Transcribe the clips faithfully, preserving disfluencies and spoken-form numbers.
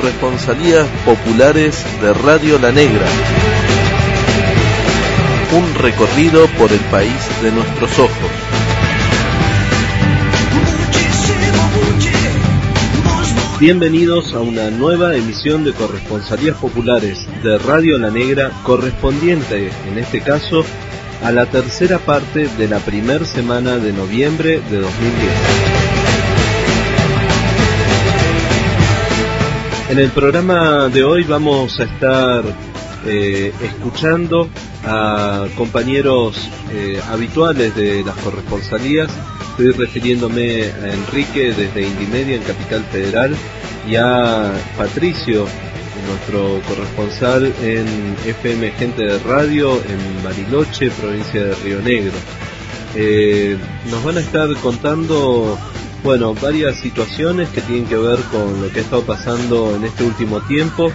Corresponsalías Populares de Radio La Negra. Un recorrido por el país de nuestros ojos. Bienvenidos a una nueva emisión de Corresponsalías Populares de Radio La Negra, correspondiente, en este caso, a la tercera parte de la primera semana de noviembre de dos mil diez. En el programa de hoy vamos a estar eh, escuchando a compañeros eh, habituales de las corresponsalías. Estoy refiriéndome a Enrique desde Indimedia en Capital Federal y a Patricio, nuestro corresponsal en F M Gente de Radio en Bariloche, provincia de Río Negro. Eh, nos van a estar contando, bueno, varias situaciones que tienen que ver con lo que ha estado pasando en este último tiempo.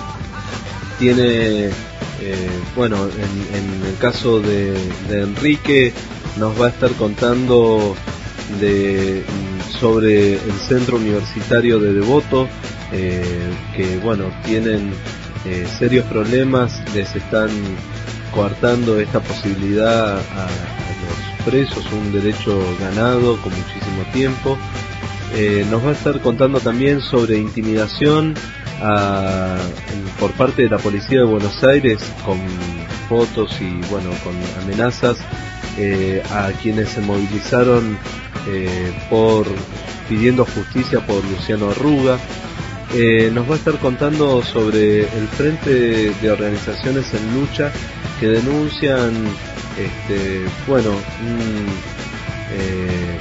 Tiene, eh, bueno, en, en el caso de, de Enrique, nos va a estar contando de sobre el centro universitario de Devoto, eh, que bueno, tienen eh, serios problemas, les están coartando esta posibilidad a, a los presos, un derecho ganado con muchísimo tiempo. Eh, nos va a estar contando también sobre intimidación a, por parte de la policía de Buenos Aires, con fotos y bueno, con amenazas eh, a quienes se movilizaron eh, por pidiendo justicia por Luciano Arruga. Eh, nos va a estar contando sobre el frente de organizaciones en lucha que denuncian este, bueno, un, eh,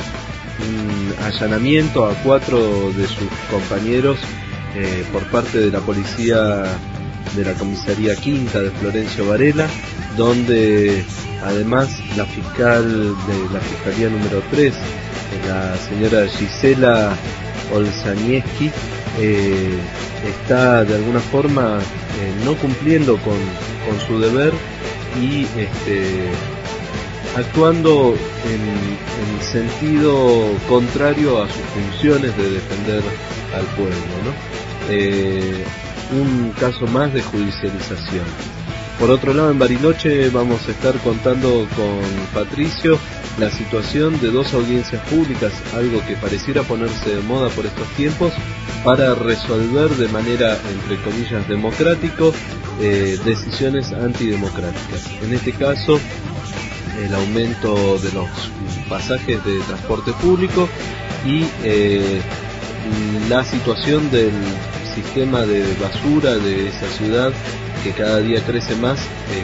un allanamiento a cuatro de sus compañeros eh, por parte de la policía de la comisaría quinta de Florencio Varela, donde además la fiscal de la fiscalía número tres, la señora Gisela Olzanieski, eh, está de alguna forma eh, no cumpliendo con, con su deber y este, actuando en, en sentido contrario a sus funciones de defender al pueblo, ¿no? Eh, un caso más de judicialización. Por otro lado, en Bariloche vamos a estar contando con Patricio la situación de dos audiencias públicas, algo que pareciera ponerse de moda por estos tiempos, para resolver de manera, entre comillas, democrático, eh, decisiones antidemocráticas. En este caso, el aumento de los pasajes de transporte público y eh, la situación del sistema de basura de esa ciudad, que cada día crece más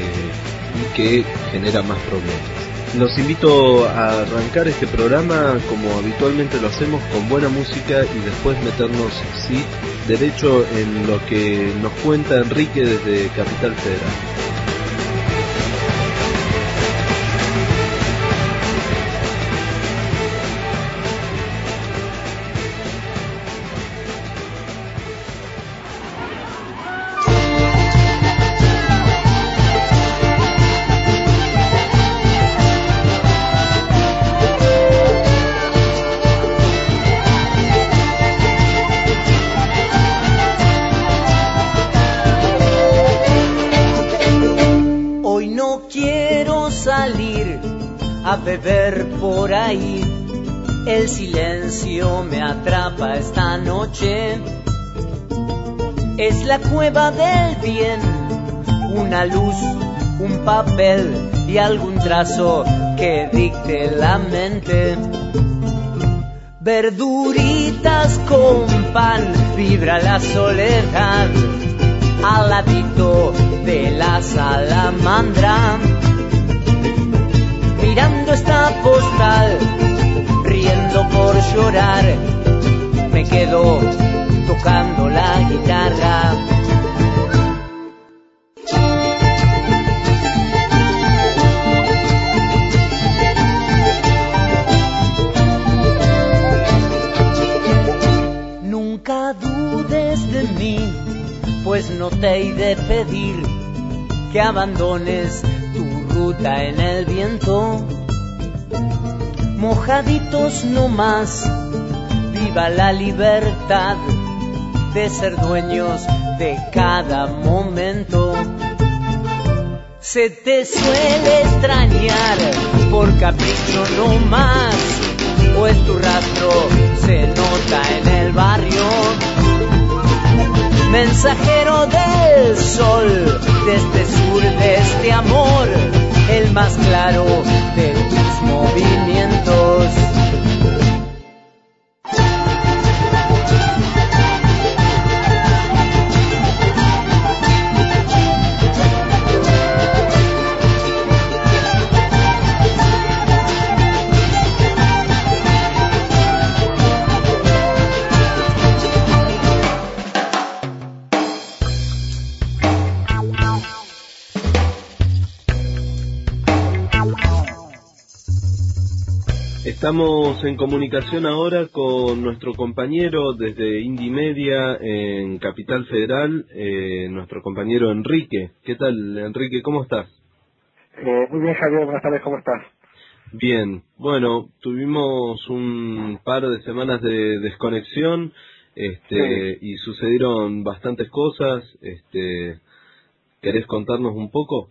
eh, y que genera más problemas. Los invito a arrancar este programa como habitualmente lo hacemos, con buena música, y después meternos, sí, derecho en lo que nos cuenta Enrique desde Capital Federal. A beber por ahí, el silencio me atrapa esta noche. Es la cueva del bien, una luz, un papel y algún trazo que dicte la mente. Verduritas con pan, vibra la soledad, al ladito de la salamandra. Mirando esta postal, riendo por llorar, me quedo tocando la guitarra. Nunca dudes de mí, pues no te he de pedir que abandones tu ruta en el viento. Mojaditos no más, viva la libertad, de ser dueños de cada momento. Se te suele extrañar por capricho no más, pues tu rastro se nota en el barrio. Mensajero del sol, de este sur, de este amor, el más claro de tus movimientos. Estamos en comunicación ahora con nuestro compañero desde Indie Media en Capital Federal, eh, nuestro compañero Enrique. ¿Qué tal, Enrique? ¿Cómo estás? Eh, muy bien, Javier. Buenas tardes. ¿Cómo estás? Bien. Bueno, tuvimos un par de semanas de desconexión este, sí. y sucedieron bastantes cosas. Este, ¿Querés contarnos un poco?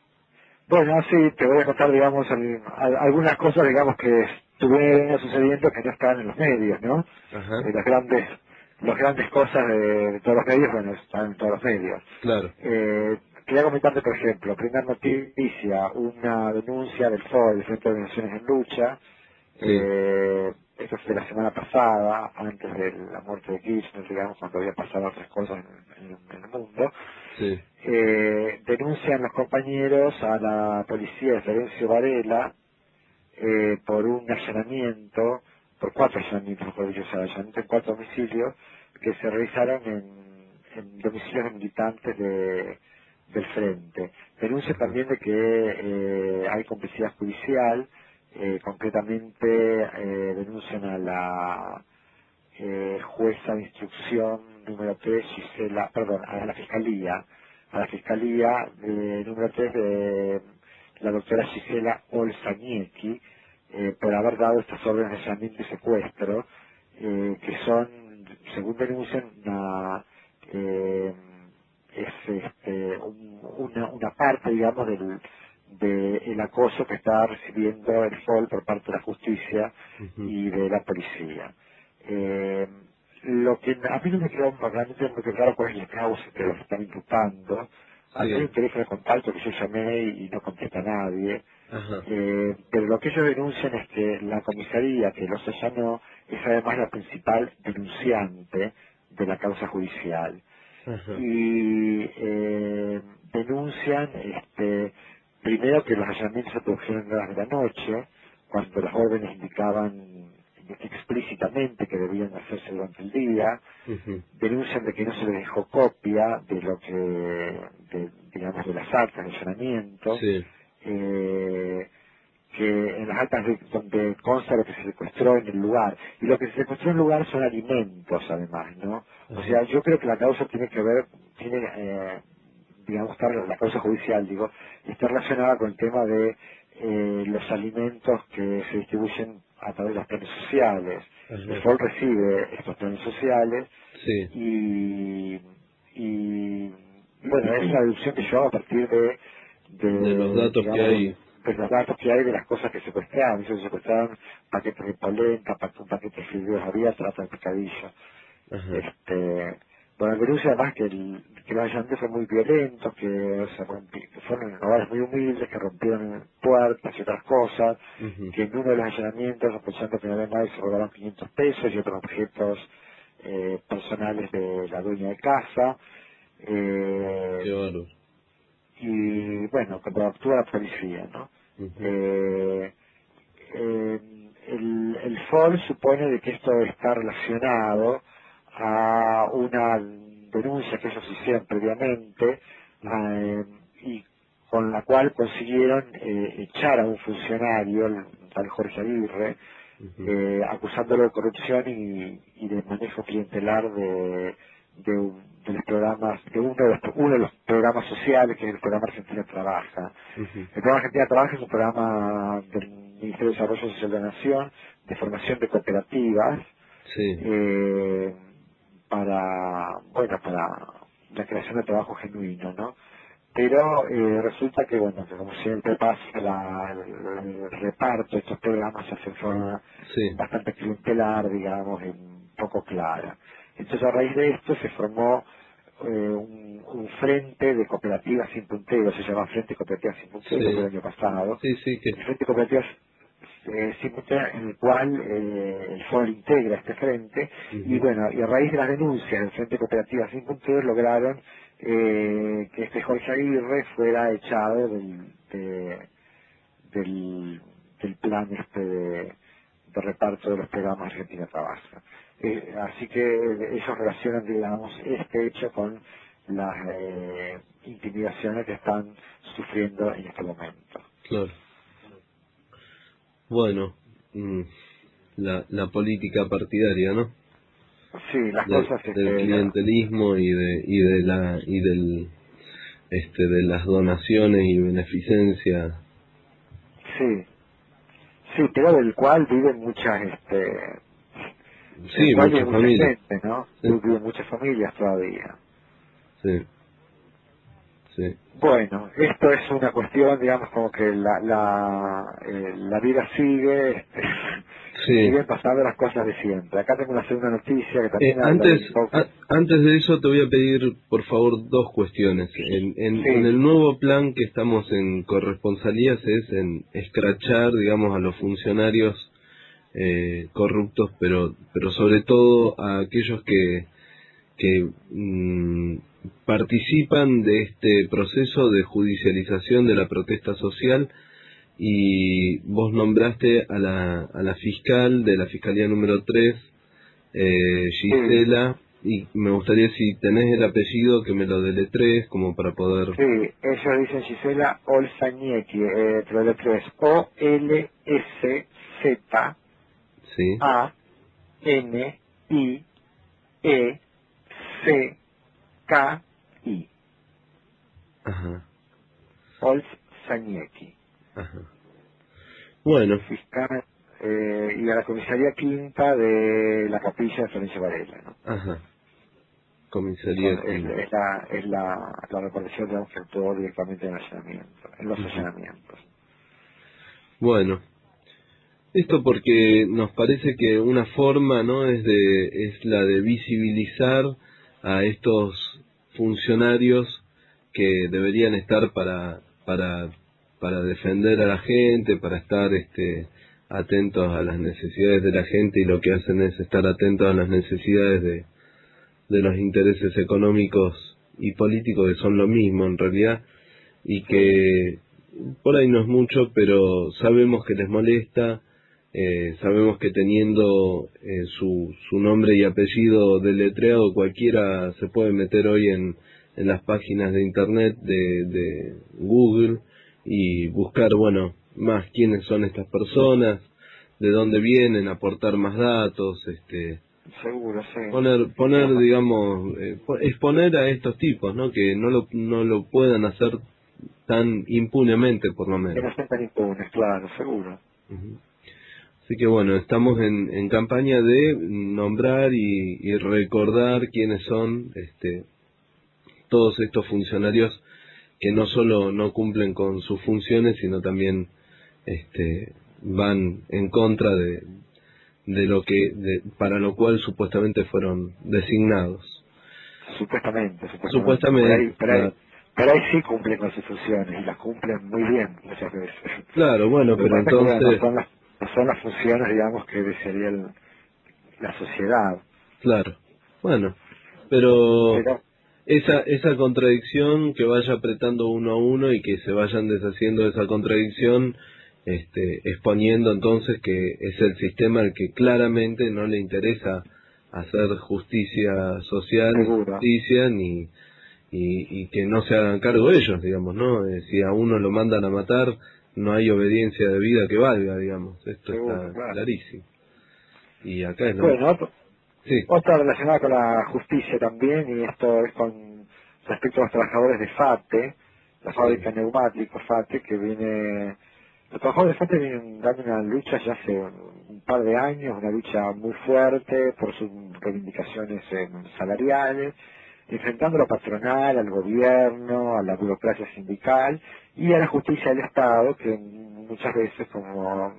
Bueno, sí, te voy a contar, digamos, al, al, algunas cosas, digamos, que estuvieron sucediendo que no estaban en los medios, ¿no? Ajá. Eh, las grandes las grandes cosas de, de todos los medios, bueno, están en todos los medios. Claro. Eh, quería comentarte, por ejemplo, primera noticia, una denuncia del F O E, del Frente de Naciones en Lucha, sí. eh, eso fue la semana pasada, antes de la muerte de Kirchner, digamos, cuando había pasado otras cosas en, en, en el mundo. Sí. Eh, denuncian los compañeros a la policía de Florencio Varela eh, por un allanamiento, por cuatro allanamientos, mejor dicho, o sea, allanamiento en cuatro domicilios que se realizaron en, en domicilios de militantes de, del Frente. Denuncia también de que eh, hay complicidad judicial, eh, concretamente eh, denuncian a la eh, jueza de instrucción número tres, Gisela, perdón, a la Fiscalía, a la Fiscalía de número tres de la doctora Gisela Olzañecki, eh, por haber dado estas órdenes de allanamiento y secuestro, eh, que son, según denuncian, una, eh, es este, un, una, una parte, digamos, del de el acoso que está recibiendo el F O L por parte de la justicia uh-huh. y de la policía. Eh, lo que a mí no me quedó realmente muy claro cuál es la causa que los están imputando. Hay sí. un teléfono de contacto que yo llamé y no contesta a nadie. Eh, pero lo que ellos denuncian es que la comisaría que los allanó es además la principal denunciante de la causa judicial. Uh-huh. Y eh, denuncian este, primero que los allanamientos se produjeron en horas de la noche, cuando las órdenes indicaban explícitamente que debían hacerse durante el día. Uh-huh. Denuncian de que no se les dejó copia de lo que, de, digamos, de las actas de allanamiento, sí. eh, que en las actas de, donde consta lo que se secuestró en el lugar, y lo que se secuestró en el lugar son alimentos además, ¿no? Uh-huh. O sea, yo creo que la causa tiene que ver, tiene, eh, digamos, estar, la causa judicial, digo, está relacionada con el tema de eh, los alimentos que se distribuyen a través de los planes sociales. Uh-huh. El F O L recibe estos planes sociales sí. y, y bueno, es una deducción que yo hago a partir de de, de los datos digamos, que hay de los datos que hay de las cosas que secuestraron. Ellos secuestraron paquetes de polenta, un paquete de fideos había, trata de picadillo. Uh-huh. Este, bueno, denuncia además que, el, que los allanamientos fueron muy violentos, que, se rompí, que fueron en hogares muy humildes, que rompieron puertas y otras cosas, uh-huh. que en uno de los allanamientos, aprovechando que no había nadie, se robaron quinientos pesos y otros objetos eh, personales de la dueña de casa. Eh, Qué bueno. Y bueno, cuando actúa la policía, ¿no? Uh-huh. eh, eh, el, el F O L supone de que esto está relacionado a una denuncia que ellos hicieron previamente eh, y con la cual consiguieron eh, echar a un funcionario, el tal Jorge Aguirre, uh-huh. eh, acusándolo de corrupción y, y de manejo clientelar de, de, de los programas, de uno de los, uno de los programas sociales, que es el programa Argentina Trabaja. Uh-huh. El programa Argentina Trabaja es un programa del Ministerio de Desarrollo Social de la Nación, de formación de cooperativas, sí. eh, para, bueno, para la creación de trabajo genuino, ¿no? Pero eh, resulta que, bueno, que como siempre pasa, la, el, el reparto de estos programas se hace en forma sí. bastante clientelar, digamos, y un poco clara. Entonces, a raíz de esto se formó eh, un, un frente de cooperativas sin punteros, se llama Frente Cooperativas sin punteros, Sí. el año pasado. Sí, sí, que... El Frente Cooperativas eh, sin punteros, en el cual eh, el Foro integra este frente, uh-huh. y bueno, y a raíz de las denuncias del Frente Cooperativas sin punteros lograron eh, que este Jorge Aguirre fuera echado del, de, del, del plan este de, de reparto de los programas Argentina Trabaja. Eh, así que ellos relacionan, digamos, este hecho con las eh, intimidaciones que están sufriendo en este momento. Claro. Bueno, mmm, la, la política partidaria, ¿no? Sí, las de, cosas del este, clientelismo y de y de la y del este de las donaciones y beneficencia. Sí, sí, pero del cual viven muchas, este, sí, del cual muchas vive mucha familias. gente, ¿no? Sí. Viven muchas familias todavía. Sí. Sí. Bueno, esto es una cuestión, digamos, como que la la, eh, la vida sigue, este, sí. siguen pasando las cosas de siempre. Acá tengo una segunda noticia que también Eh, habla antes, un poco... a, antes de eso te voy a pedir, por favor, dos cuestiones. En, en, Sí. en el nuevo plan que estamos en corresponsalías es en escrachar, digamos, a los funcionarios eh, corruptos, pero pero sobre todo a aquellos que que mmm, participan de este proceso de judicialización de la protesta social. Y vos nombraste a la a la fiscal de la Fiscalía número tres, eh, Gisela, sí. Y me gustaría, si tenés el apellido, que me lo deletrees como para poder... Sí, ellos dicen Gisela Olzañecki, eh, te lo deletreo, es O L S Z Sí. A N I E C K I. Ajá. Olzañecki. Ajá. Bueno. Fiscal, eh, y a la comisaría quinta de la capilla de Florencio Varela, ¿no? Ajá. Comisaría Son, es, quinta. es la es la, la repartición, digamos, que actuó directamente en el allanamiento, en los Uh-huh. allanamientos. Bueno. Esto porque nos parece que una forma, ¿no?, es de es la de visibilizar a estos funcionarios que deberían estar para para para defender a la gente, para estar este atentos a las necesidades de la gente, y lo que hacen es estar atentos a las necesidades de de los intereses económicos y políticos, que son lo mismo en realidad, y que por ahí no es mucho, pero sabemos que les molesta. Eh, sabemos que teniendo eh, su, su nombre y apellido deletreado, cualquiera se puede meter hoy en, en las páginas de internet de, de Google y buscar, bueno, más quiénes son estas personas, de dónde vienen, aportar más datos, este, Seguro, sí. poner, poner, digamos, eh, exponer a estos tipos, ¿no?, que no lo, no lo puedan hacer tan impunemente, por lo menos. Que no sean tan impunes, claro, seguro. Uh-huh. Así que bueno, estamos en, en campaña de nombrar y, y recordar quiénes son este, todos estos funcionarios que no solo no cumplen con sus funciones, sino también este, van en contra de, de lo que de, para lo cual supuestamente fueron designados. Supuestamente, supuestamente. Supuestamente. Pero ahí, pero ahí, Claro. pero ahí sí cumplen con sus funciones, y las cumplen muy bien muchas veces. Claro, bueno, pero entonces... No son, las, no son las funciones, digamos, que desearía el, la sociedad. Claro, bueno, pero... Pero, Esa esa contradicción, que vaya apretando uno a uno y que se vayan deshaciendo de esa contradicción, este, exponiendo entonces que es el sistema el que claramente no le interesa hacer justicia social, ni seguro. justicia, ni y, y que no se hagan cargo ellos, digamos, ¿no? Eh, si a uno lo mandan a matar, no hay obediencia de vida que valga, digamos. Esto Seguro, está claro. clarísimo. Y acá es lo Bueno, otro, sí. otra relacionada con la justicia también, y esto es con respecto a los trabajadores de FATE, la fábrica de neumáticos FATE, que viene... Los trabajadores de FATE vienen dando una lucha ya hace un, un par de años, una lucha muy fuerte por su reivindicaciones eh, salariales, enfrentando a lo patronal, al gobierno, a la burocracia sindical y a la justicia del Estado, que muchas veces, como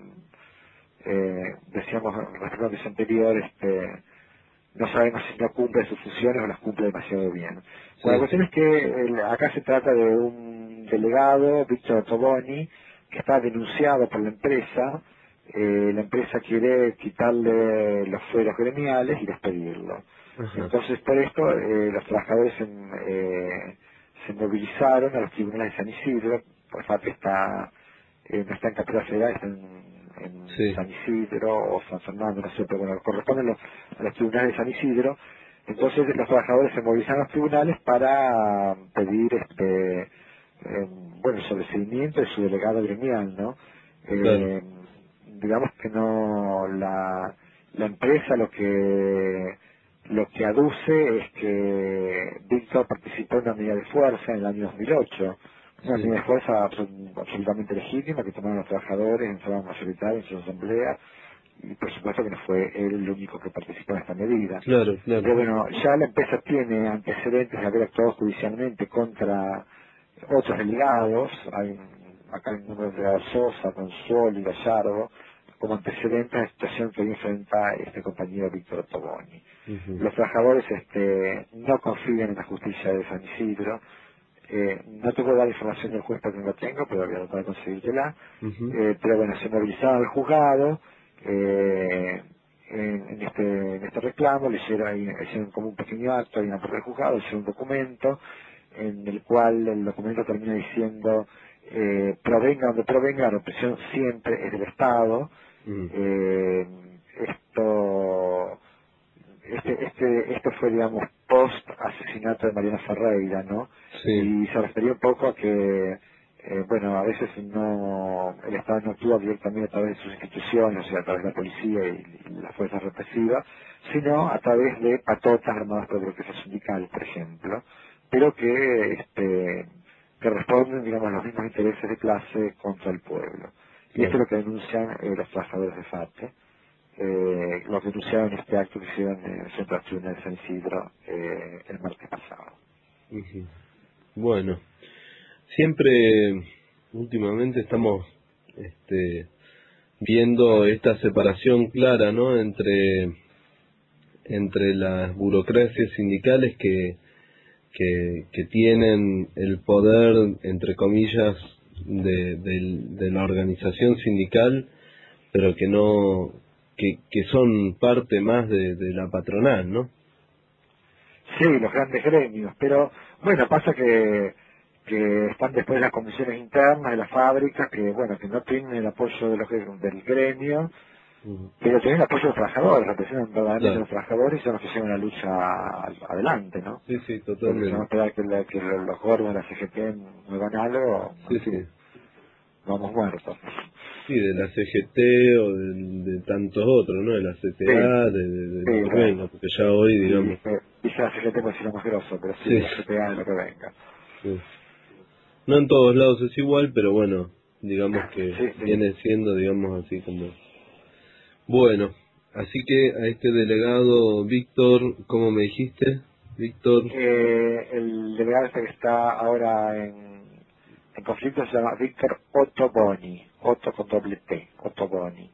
eh, decíamos respecto a lo anterior, este, no sabemos si no cumple sus funciones o las cumple demasiado bien. Sí. Bueno, la cuestión es que el, acá se trata de un delegado, Víctor Ottoboni, que está denunciado por la empresa. Eh, la empresa quiere quitarle los fueros gremiales y despedirlo. Ajá. Entonces, por esto, eh, los trabajadores en, eh, se movilizaron a los tribunales de San Isidro. Por FAPE está, eh, no está en Capital Federal, está en, en Sí. San Isidro o San Fernando, no sé, pero bueno, corresponden los, a los tribunales de San Isidro. Entonces, los trabajadores se movilizaron a los tribunales para pedir, este, eh, bueno, el sobreseimiento de su delegado gremial, ¿no? Eh, Claro. Digamos que no, la, la empresa lo que lo que aduce es que Víctor participó en una medida de fuerza en el año dos mil ocho, una Sí. medida de fuerza absol- absolutamente legítima que tomaron los trabajadores en forma mayoritaria en sus asambleas, y por supuesto que no fue él el único que participó en esta medida. Claro, Pero claro. bueno, ya la empresa tiene antecedentes de haber actuado judicialmente contra otros delegados. Hay un- acá hay un número de delegados Sosa, Consuelo y Gallardo, como antecedentes a la situación que hoy enfrenta este compañero Víctor Ottoboni. Ujú. Los trabajadores este, no confían en la justicia de San Isidro. Eh, no te puedo dar información del juez porque no la tengo, pero voy a tratar de conseguírtela. Ujú. Eh, pero bueno, se movilizaron al juzgado eh, en, en este, en este reclamo, le hicieron, ahí- hicieron como un pequeño acto ahí en la puerta del juzgado, hicieron un documento en el cual el documento termina diciendo eh, provenga donde provenga, la represión siempre es del Estado. Mm. Eh, esto este, este, esto fue, digamos, post asesinato de Mariana Ferreira, ¿no? Sí. Y se refería un poco a que, eh, bueno, a veces no, el Estado no actúa directamente a través de sus instituciones, o sea, a través de la policía y, y las fuerzas represivas, sino a través de patotas armadas por la burocracia sindical, por ejemplo, pero que, este, que responden, digamos, a los mismos intereses de clase contra el pueblo. Y esto es lo que denuncian eh, los trabajadores de FATE. Eh, lo que denunciaron en este acto que hicieron en el Centro Nacional de San Isidro eh, el martes pasado. Ujú. Bueno, siempre últimamente estamos este, viendo esta separación clara, ¿no? Entre entre las burocracias sindicales que que, que tienen el poder, entre comillas, de, de, de la organización sindical, pero que no que, que son parte más de, de la patronal, ¿no? Sí, los grandes gremios, pero bueno, pasa que que están después las comisiones internas de las fábricas, que bueno, que no tienen el apoyo de los, gre- del gremio, Ujú. pero tienen el apoyo de los trabajadores, representan verdaderamente Claro. a los trabajadores y son los que llevan la lucha a- adelante, ¿no? Sí, sí, Porque si vamos a totalmente. esperar que, la- que los gordos de la C G T muevan algo, Sí, en fin, sí. vamos muertos. Sí, de la C G T o de, de tantos otros, ¿no? De la C T A, de, de, de Sí, lo que claro. venga, porque ya hoy, Y digamos... dice, dice la C G T puede ser lo más grosso, pero sí, Sí. la C T A es lo que venga. Sí. No en todos lados es igual, pero bueno, digamos que Sí, sí. viene siendo, digamos, así como... Bueno, así que a este delegado Víctor, ¿cómo me dijiste? Víctor... Eh, el delegado este que está ahora en, en conflicto se llama Víctor Ottoboni, Otto con doble T, Ottoboni.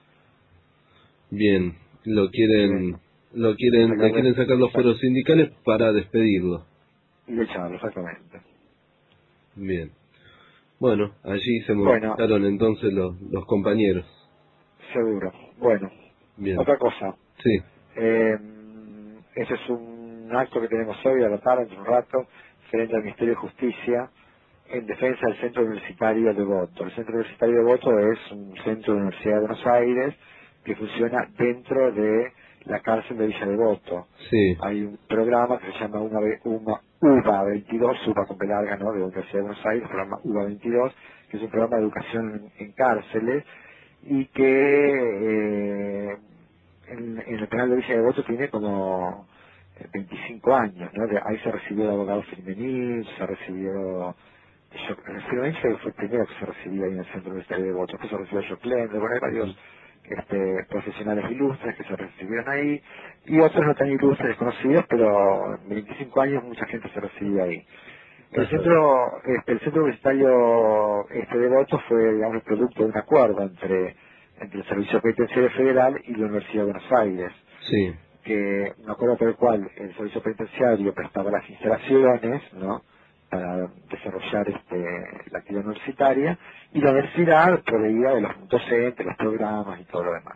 Bien, lo quieren... Lo quieren, le quieren sacar los fueros sindicales para despedirlo. Y de echarlo, exactamente. Bien. Bueno, allí se Bueno. movilizaron entonces los, los compañeros. Seguro. Bueno, Bien. otra cosa. Sí. Eh, ese es un acto que tenemos hoy a la tarde, entre un rato, frente al Ministerio de Justicia, en defensa del Centro Universitario de Voto. El Centro Universitario de Voto es un centro de la Universidad de Buenos Aires que funciona dentro de la cárcel de Villa Devoto. Sí. Hay un programa que se llama una, una U B A veintidós, U B A con P larga, ¿no?, de la Universidad de Buenos Aires, el programa U B A veintidós, que es un programa de educación en, en cárceles, y que eh, en, en el penal de Villa Devoto tiene como eh, veinticinco años, ¿no? De, ahí se recibió de abogado Firmenil, se recibió... Firmenil fue el primero que se recibió ahí en el Centro Universitario de Devoto, después se recibió Joclender, bueno, hay varios este, profesionales ilustres que se recibieron ahí, y otros no tan ilustres, desconocidos, pero en veinticinco años mucha gente se recibió ahí. El centro, este, el centro universitario este, de Devoto fue, digamos, el producto de un acuerdo entre, entre el Servicio Penitenciario Federal y la Universidad de Buenos Aires. Sí. Que, un acuerdo por el cual el Servicio Penitenciario prestaba las instalaciones, ¿no?, para desarrollar este, la actividad universitaria, y la universidad proveía de los docentes, los programas y todo lo demás.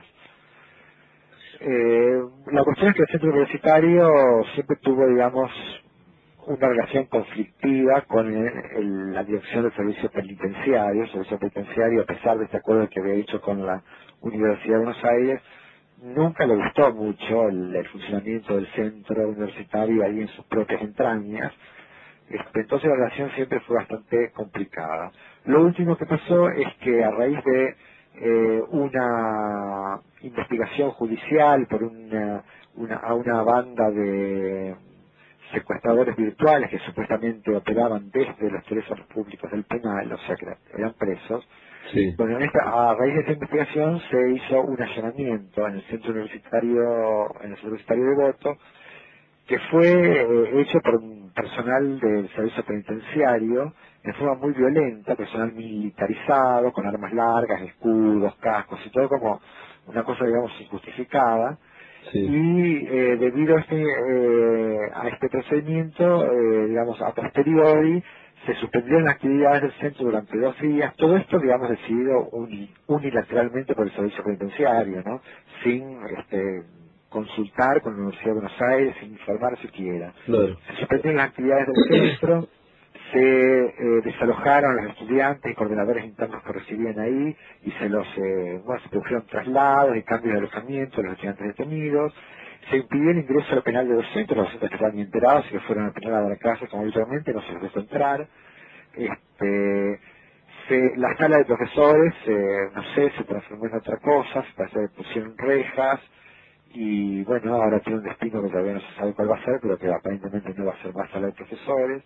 Eh, la cuestión es que el centro universitario siempre tuvo, digamos, una relación conflictiva con el, el, la dirección del servicio penitenciario. El servicio penitenciario, a pesar de este acuerdo que había hecho con la Universidad de Buenos Aires, nunca le gustó mucho el, el funcionamiento del centro universitario ahí en sus propias entrañas. Este, entonces la relación siempre fue bastante complicada. Lo último que pasó es que a raíz de eh, una investigación judicial por una, una, a una banda de secuestradores virtuales que supuestamente operaban desde los teléfonos públicos del penal, o sea que eran presos, sí. Bueno, en esta, a raíz de esta investigación se hizo un allanamiento en el centro universitario, en el centro universitario de Devoto, que fue eh, hecho por un personal del servicio penitenciario en forma muy violenta, personal militarizado, con armas largas, escudos, cascos y todo como una cosa, digamos, injustificada. Sí. Y eh, debido a este, eh, a este procedimiento, eh, digamos, a posteriori, se suspendieron las actividades del centro durante dos días. Todo esto, digamos, decidido uni, unilateralmente por el servicio penitenciario, ¿no? Sin este, consultar con la Universidad de Buenos Aires, sin informar siquiera. Claro. Se suspendieron las actividades del centro, se eh, desalojaron a los estudiantes y coordinadores internos que residían ahí, y se los, eh, bueno, se produjeron traslados y cambios de alojamiento de los estudiantes detenidos. Se impidió el ingreso al penal de docentes, los docentes que estaban enterados y que fueron al penal de la clase como habitualmente, no se les dejó entrar. Este, se, la sala de profesores, eh, no sé, se transformó en otra cosa, se pusieron rejas, y bueno, ahora tiene un destino que todavía no se sabe cuál va a ser, pero que aparentemente no va a ser más sala de profesores.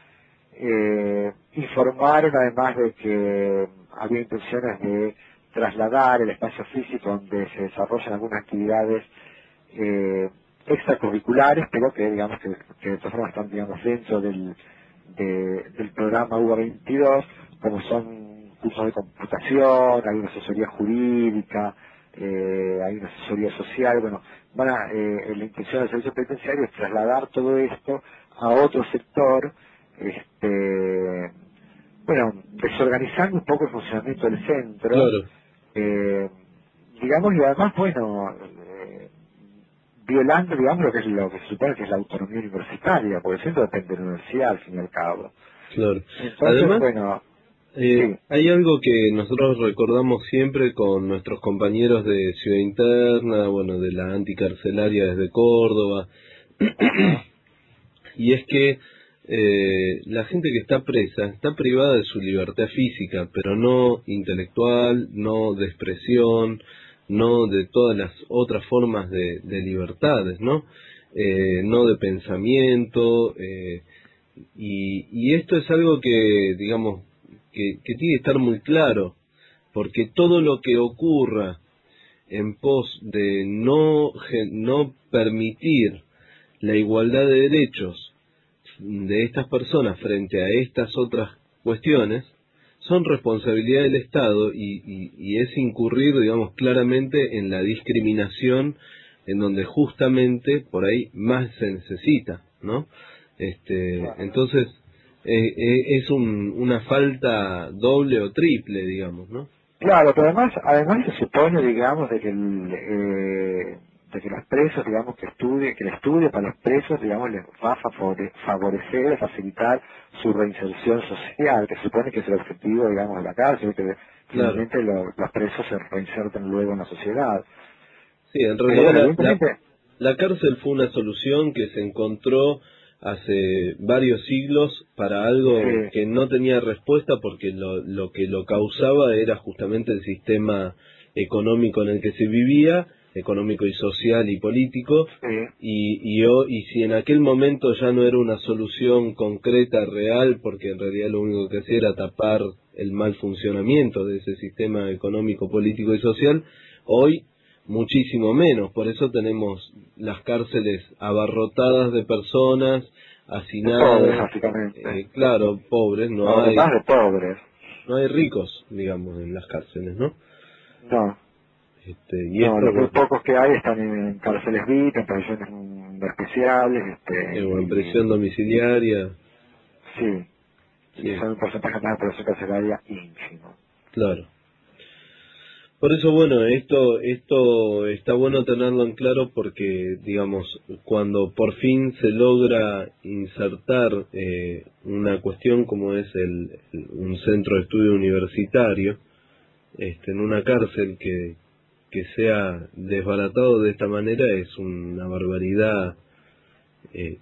Eh, informaron además de que había intenciones de trasladar el espacio físico donde se desarrollan algunas actividades eh, extracurriculares, pero que digamos que, que de todas formas están, digamos, dentro del, de, del programa U A veintidós, como son cursos de computación, hay una asesoría jurídica, eh, hay una asesoría social. Bueno, van a, eh, la intención del servicio penitenciario es trasladar todo esto a otro sector, este, bueno, desorganizando un poco el funcionamiento del centro, claro. eh, digamos, y además, bueno, eh, violando, digamos, lo que es lo que se supone que es la autonomía universitaria, porque el centro depende de la universidad, al fin y al cabo. Claro. Entonces, además, bueno, eh, sí. hay algo que nosotros recordamos siempre con nuestros compañeros de Ciudad Interna, bueno, de la anticarcelaria desde Córdoba, y es que Eh, la gente que está presa está privada de su libertad física, pero no intelectual, no de expresión, no de todas las otras formas de, de libertades, ¿no? Eh, no de pensamiento, eh, y, y esto es algo que, digamos, que, que tiene que estar muy claro, porque todo lo que ocurra en pos de no, no permitir la igualdad de derechos de estas personas frente a estas otras cuestiones son responsabilidad del Estado, y, y, y es incurrir, digamos, claramente en la discriminación en donde justamente por ahí más se necesita, ¿no? Este, entonces eh, eh, es un, una falta doble o triple, digamos, ¿no? Claro, pero además, además se supone, digamos, de que el, eh, de que los presos, digamos, que estudie, que el estudio para los presos, digamos, les va a favore, favorecer, facilitar su reinserción social, que supone que es el objetivo, digamos, de la cárcel, que finalmente claro. lo, los presos se reinserten luego en la sociedad. Sí, en realidad Pero, la, la, la cárcel fue una solución que se encontró hace varios siglos para algo sí. que no tenía respuesta, porque lo, lo que lo causaba era justamente el sistema económico en el que se vivía, económico y social y político, sí. y, y, y si en aquel momento ya no era una solución concreta, real, porque en realidad lo único que hacía era tapar el mal funcionamiento de ese sistema económico, político y social, Hoy muchísimo menos, por eso tenemos las cárceles abarrotadas de personas, hacinadas, pobres, básicamente. eh, claro, pobres, no, no, hay más de pobres. no hay ricos, digamos, en las cárceles, ¿no? No, Este, y no, esto, los muy bueno, pocos que hay están en cárceles V I P, en prisiones mm, especiales, este, eh, bueno, y, presión domiciliaria, sí, y sí, son un porcentaje más de población carcelaria ínfimo. claro. Por eso, bueno, esto esto está bueno tenerlo en claro porque, digamos, cuando por fin se logra insertar eh, una cuestión como es el, el- un centro de estudio universitario este, en una cárcel que, que sea desbaratado de esta manera es una barbaridad eh,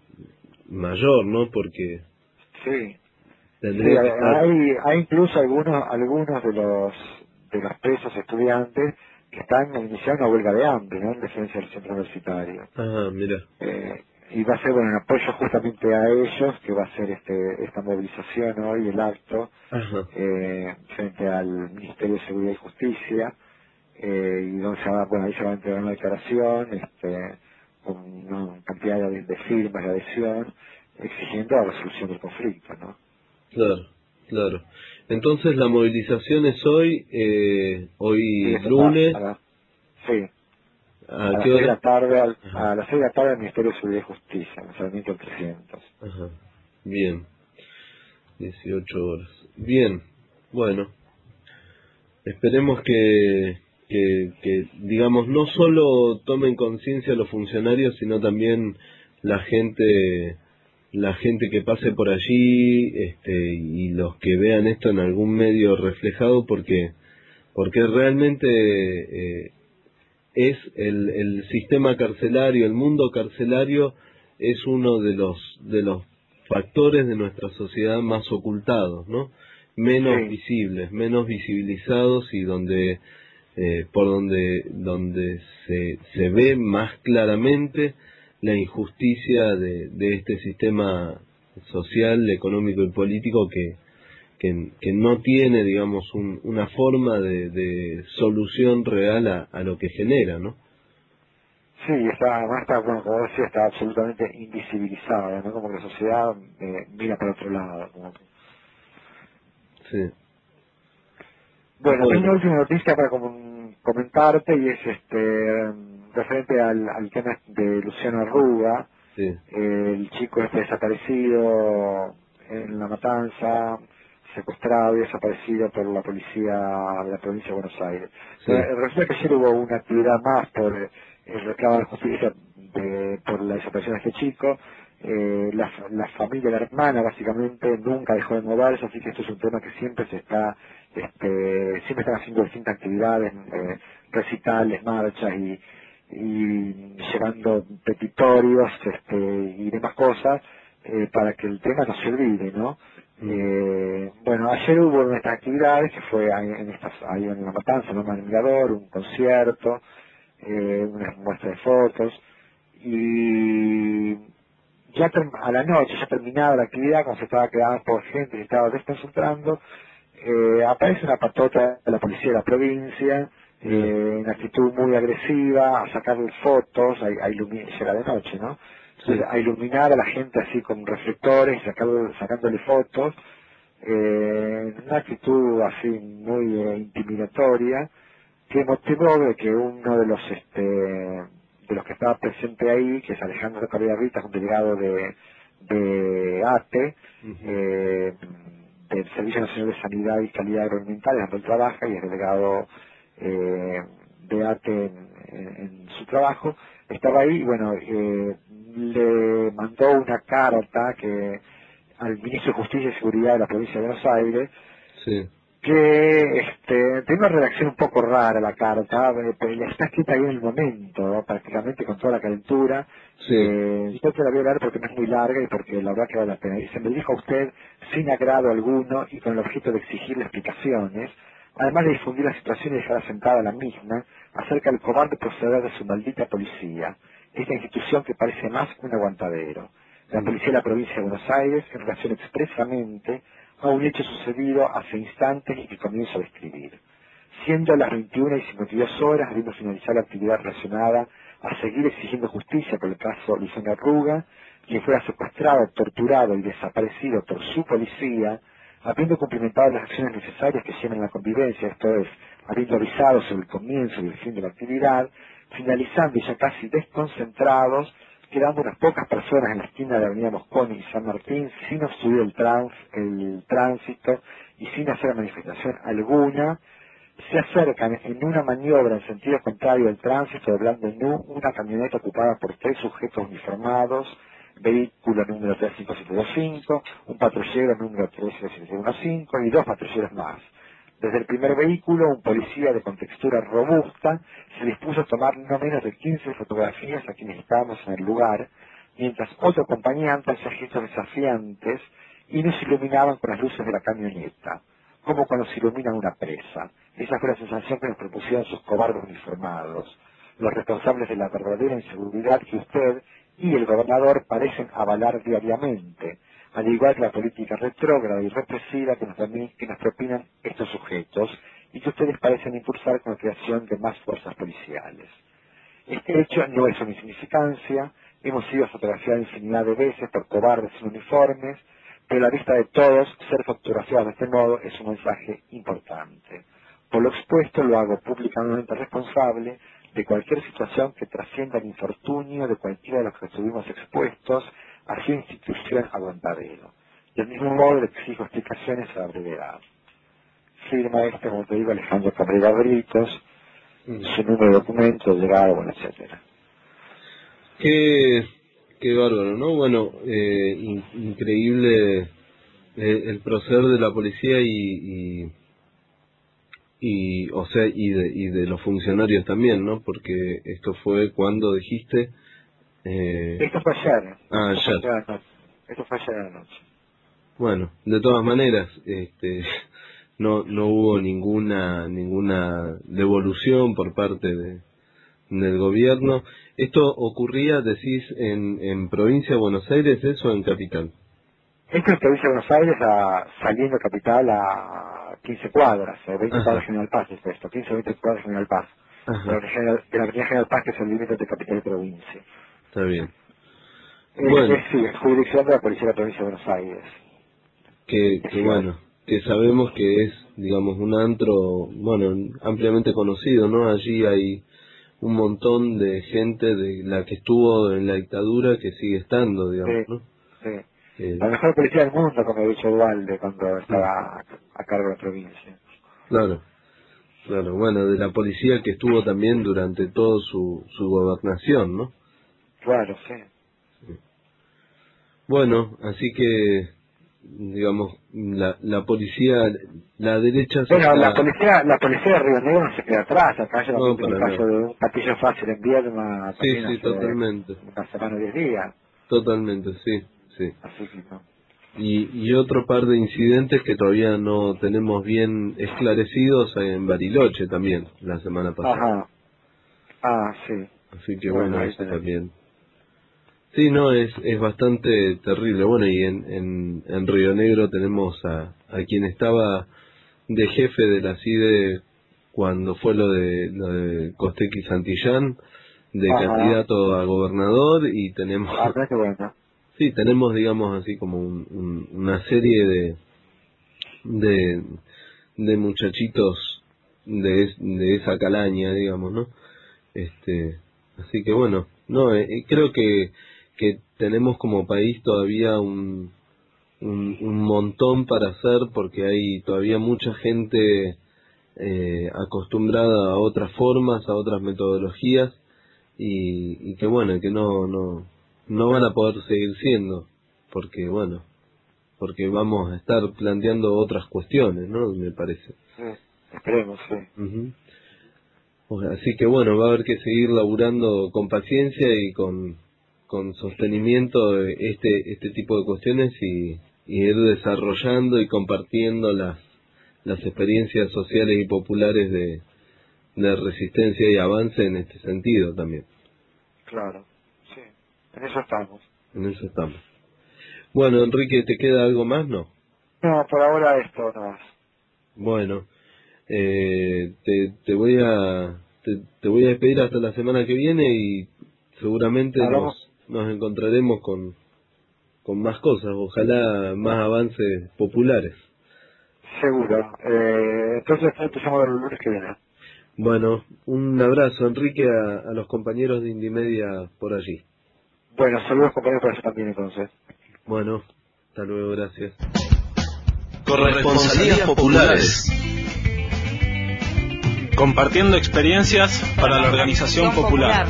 mayor, ¿no? Porque Sí, sí, tendría que estar... hay, hay incluso algunos, algunos de los, de los presos estudiantes que están iniciando una huelga de hambre, ¿no? En defensa del centro universitario. Ah, mira, Eh, y va a ser, bueno, en apoyo justamente a ellos, que va a ser este, esta movilización hoy, el acto, ajá, eh, frente al Ministerio de Seguridad y Justicia, eh, y donde se va, bueno, ahí se va a entregar una declaración, este, con una cantidad de, de firmas de adhesión, exigiendo la resolución del conflicto, ¿no? claro, claro. Entonces la movilización es hoy, eh, Sí, hoy eso está, lunes, a la, sí, ¿a a las qué seis de hora? la tarde, al- Ajá, a las seis de la tarde al Ministerio de Seguridad y Justicia, en el Sarmiento trescientos. ajá, bien, dieciocho horas. Bien, bueno, esperemos que, que, que, digamos, no solo tomen conciencia los funcionarios, sino también la gente, la gente que pase por allí, este, y los que vean esto en algún medio reflejado, porque, porque realmente eh, es el, el sistema carcelario, el mundo carcelario es uno de los de los factores de nuestra sociedad más ocultados, ¿no? Menos Sí, visibles, menos visibilizados y donde eh, por donde donde se se ve más claramente la injusticia de, de este sistema social, económico y político que que, que no tiene, digamos, un, una forma de, de solución real a, a lo que genera, ¿no? sí, está, además está, bueno, como decía, está absolutamente invisibilizada, ¿no? Como que la sociedad eh, mira para otro lado. Como que... Sí. Bueno, tengo Bueno, una última noticia para com- comentarte y es este referente al, al tema de Luciano Arruga, sí, eh, el chico este desaparecido en La Matanza, secuestrado y desaparecido por la policía de la provincia de Buenos Aires. sí, Eh, resulta que ayer hubo una actividad más por eh, el reclamo de justicia de- por la desaparición de este chico. Eh, la, la familia, la hermana básicamente nunca dejó de moverse, así que esto es un tema que siempre se está, este, siempre están haciendo distintas actividades, eh, recitales, marchas y, y llevando petitorios este, y demás cosas eh, para que el tema no se olvide, ¿no? mm, Eh, bueno, ayer hubo una de estas actividades que fue ahí en, estas, ahí en La Matanza, en un mirador, un concierto, eh, una muestra de fotos y ya term- a la noche, ya terminada la actividad, cuando se estaba quedando por gente que estaba desconcentrando, eh, aparece una patota de la policía de la provincia, mira, eh, en actitud muy agresiva, a sacarle fotos, a, a iluminar, llega de noche, ¿no? Entonces, sí, a iluminar a la gente así con reflectores, sacarle- sacándole fotos, eh, en una actitud así muy eh, intimidatoria, que motivó de que uno de los este de los que estaba presente ahí, que es Alejandro Correa Rita, un delegado de, de ATE, ujú, eh, del Servicio Nacional de Sanidad y Calidad Agroalimentar, donde él trabaja, y es delegado eh, de ATE en, en- en su trabajo, estaba ahí y bueno, eh, le mandó una carta que al Ministro de Justicia y Seguridad de la provincia de Buenos Aires, sí, que este, tiene una redacción un poco rara la carta, eh, pero ya está escrita ahí en el momento, ¿no? Prácticamente con toda la calentura. sí, Eh, yo te la voy a leer porque no es muy larga y porque la verdad que vale la pena. Dice, me dijo a usted sin agrado alguno y con el objeto de exigirle explicaciones, además de difundir la situación y dejar asentada la misma, acerca del cobarde proceder de su maldita policía, esta institución que parece más un aguantadero. La mm, policía de la provincia de Buenos Aires, en relación expresamente a un hecho sucedido hace instantes y que comienzo a describir. Siendo las veintiuna y cincuenta y dos horas, habiendo finalizado la actividad relacionada a seguir exigiendo justicia por el caso Luciano Arruga, quien fuera secuestrado, torturado y desaparecido por su policía, habiendo cumplimentado las acciones necesarias que llevan a la convivencia, esto es, habiendo avisado sobre el comienzo y el fin de la actividad, finalizando y ya casi desconcentrados, quedando unas pocas personas en la esquina de la avenida Mosconi y San Martín sin obstruir el, trans, el tránsito y sin hacer manifestación alguna, se acercan en una maniobra en sentido contrario del tránsito, doblando en U una camioneta ocupada por tres sujetos uniformados, vehículo número tres cinco siete dos cinco, un patrullero número tres siete siete uno cinco y dos patrulleros más. Desde el primer vehículo, un policía de contextura robusta se dispuso a tomar no menos de quince fotografías a quienes estábamos en el lugar, mientras otro acompañante hacía gestos desafiantes y nos iluminaban con las luces de la camioneta, como cuando se ilumina una presa. Esa fue la sensación que nos propusieron sus cobardes uniformados, los responsables de la verdadera inseguridad que usted y el gobernador parecen avalar diariamente, al igual que la política retrógrada y represiva que nos, que nos propinan estos sujetos y que ustedes parecen impulsar con la creación de más fuerzas policiales. Este hecho no es una insignificancia, hemos sido fotografiados infinidad de veces por cobardes sin uniformes, pero a la vista de todos, ser fotografiados de este modo es un mensaje importante. Por lo expuesto, lo hago públicamente responsable de cualquier situación que trascienda el infortunio de cualquiera de los que estuvimos expuestos a su institución aguantadero. Del mismo modo, le exijo explicaciones a la brevedad. Firma este, como te digo, Alejandro Cabrera Britos, su número de documento, llegado, bueno, etcétera. Qué, qué bárbaro, ¿no? Bueno, eh, in, increíble eh, el proceder de la policía y... y... y o sea y de, y de los funcionarios también, ¿no? Porque esto fue cuando dijiste eh... esto fue ayer ah esto ayer fue ayer esto fue ayer a la noche. Bueno, de todas maneras, este no no hubo ninguna ninguna devolución por parte de del gobierno. Esto ocurría, decís, en en provincia de Buenos Aires, ¿eso en capital? Esto es provincia de Buenos Aires, a, saliendo capital a quince cuadras, o veinte Ajá. cuadras General Paz, es esto, quince o veinte cuadras General Paz. De la, General, de la avenida General Paz, que es el límite de capital y provincia. Está bien. Es, Bueno, es, sí, es jurisdicción de la Policía de la Provincia de Buenos Aires. que, que bueno, que sabemos que es, digamos, un antro, bueno, ampliamente conocido, ¿no? Allí hay un montón de gente de la que estuvo en la dictadura que sigue estando, digamos, Sí, ¿no? sí. Eh, La mejor policía del mundo, como ha dicho Dualde cuando estaba a, a cargo de la provincia. claro, claro, bueno, de la policía que estuvo también durante toda su, su gobernación, ¿no? Claro, sí. Bueno, así que, digamos, la, la policía, la derecha se Bueno, está... la policía, la policía de Río Negro no se queda atrás. Acá ya No, también tiene el para caso nada. de un patillo fácil en Viedma Sí, también sí, hace totalmente, una semana o diez días. totalmente, sí, sí. Así que no. Y, y otro par de incidentes que todavía no tenemos bien esclarecidos en Bariloche también, la semana pasada. Ajá. Ah, sí. Así que Bueno, bueno, ahí eso tenés. también. Sí, no, es es bastante terrible. Bueno, y en, en, en Río Negro tenemos a, a quien estaba de jefe de la C I D E cuando fue lo de, lo de Costequi Santillán, de Ajá. candidato a gobernador, y tenemos... Ah, pero qué bueno. Sí, tenemos, digamos, así como un, un, una serie de, de de muchachitos de, es, de esa calaña, digamos, ¿no? Este, así que bueno, no, eh, creo que que tenemos como país todavía un, un un montón para hacer, porque hay todavía mucha gente eh, acostumbrada a otras formas, a otras metodologías, y, y que bueno, que no no no van a poder seguir siendo, porque bueno, porque vamos a estar planteando otras cuestiones, ¿no? Me parece. Sí, esperemos, sí. Uh-huh. O sea, así que bueno, va a haber que seguir laburando con paciencia y con, con sostenimiento este este tipo de cuestiones, y, y ir desarrollando y compartiendo las las experiencias sociales y populares de, de resistencia y avance en este sentido también. Claro, sí. En eso estamos. En eso estamos. Bueno, Enrique, ¿te queda algo más, no? No, por ahora esto no más. Bueno, Eh, te, te voy a te, te voy a despedir hasta la semana que viene y seguramente nos, nos encontraremos con, con más cosas, ojalá más avances populares. Seguro. Eh, entonces empezamos el lunes que viene. Bueno, un abrazo, Enrique, a, a los compañeros de Indimedia por allí. Bueno, saludos compañeros para eso también entonces. Bueno, hasta luego, gracias. Corresponsalías populares. Compartiendo experiencias para la organización popular.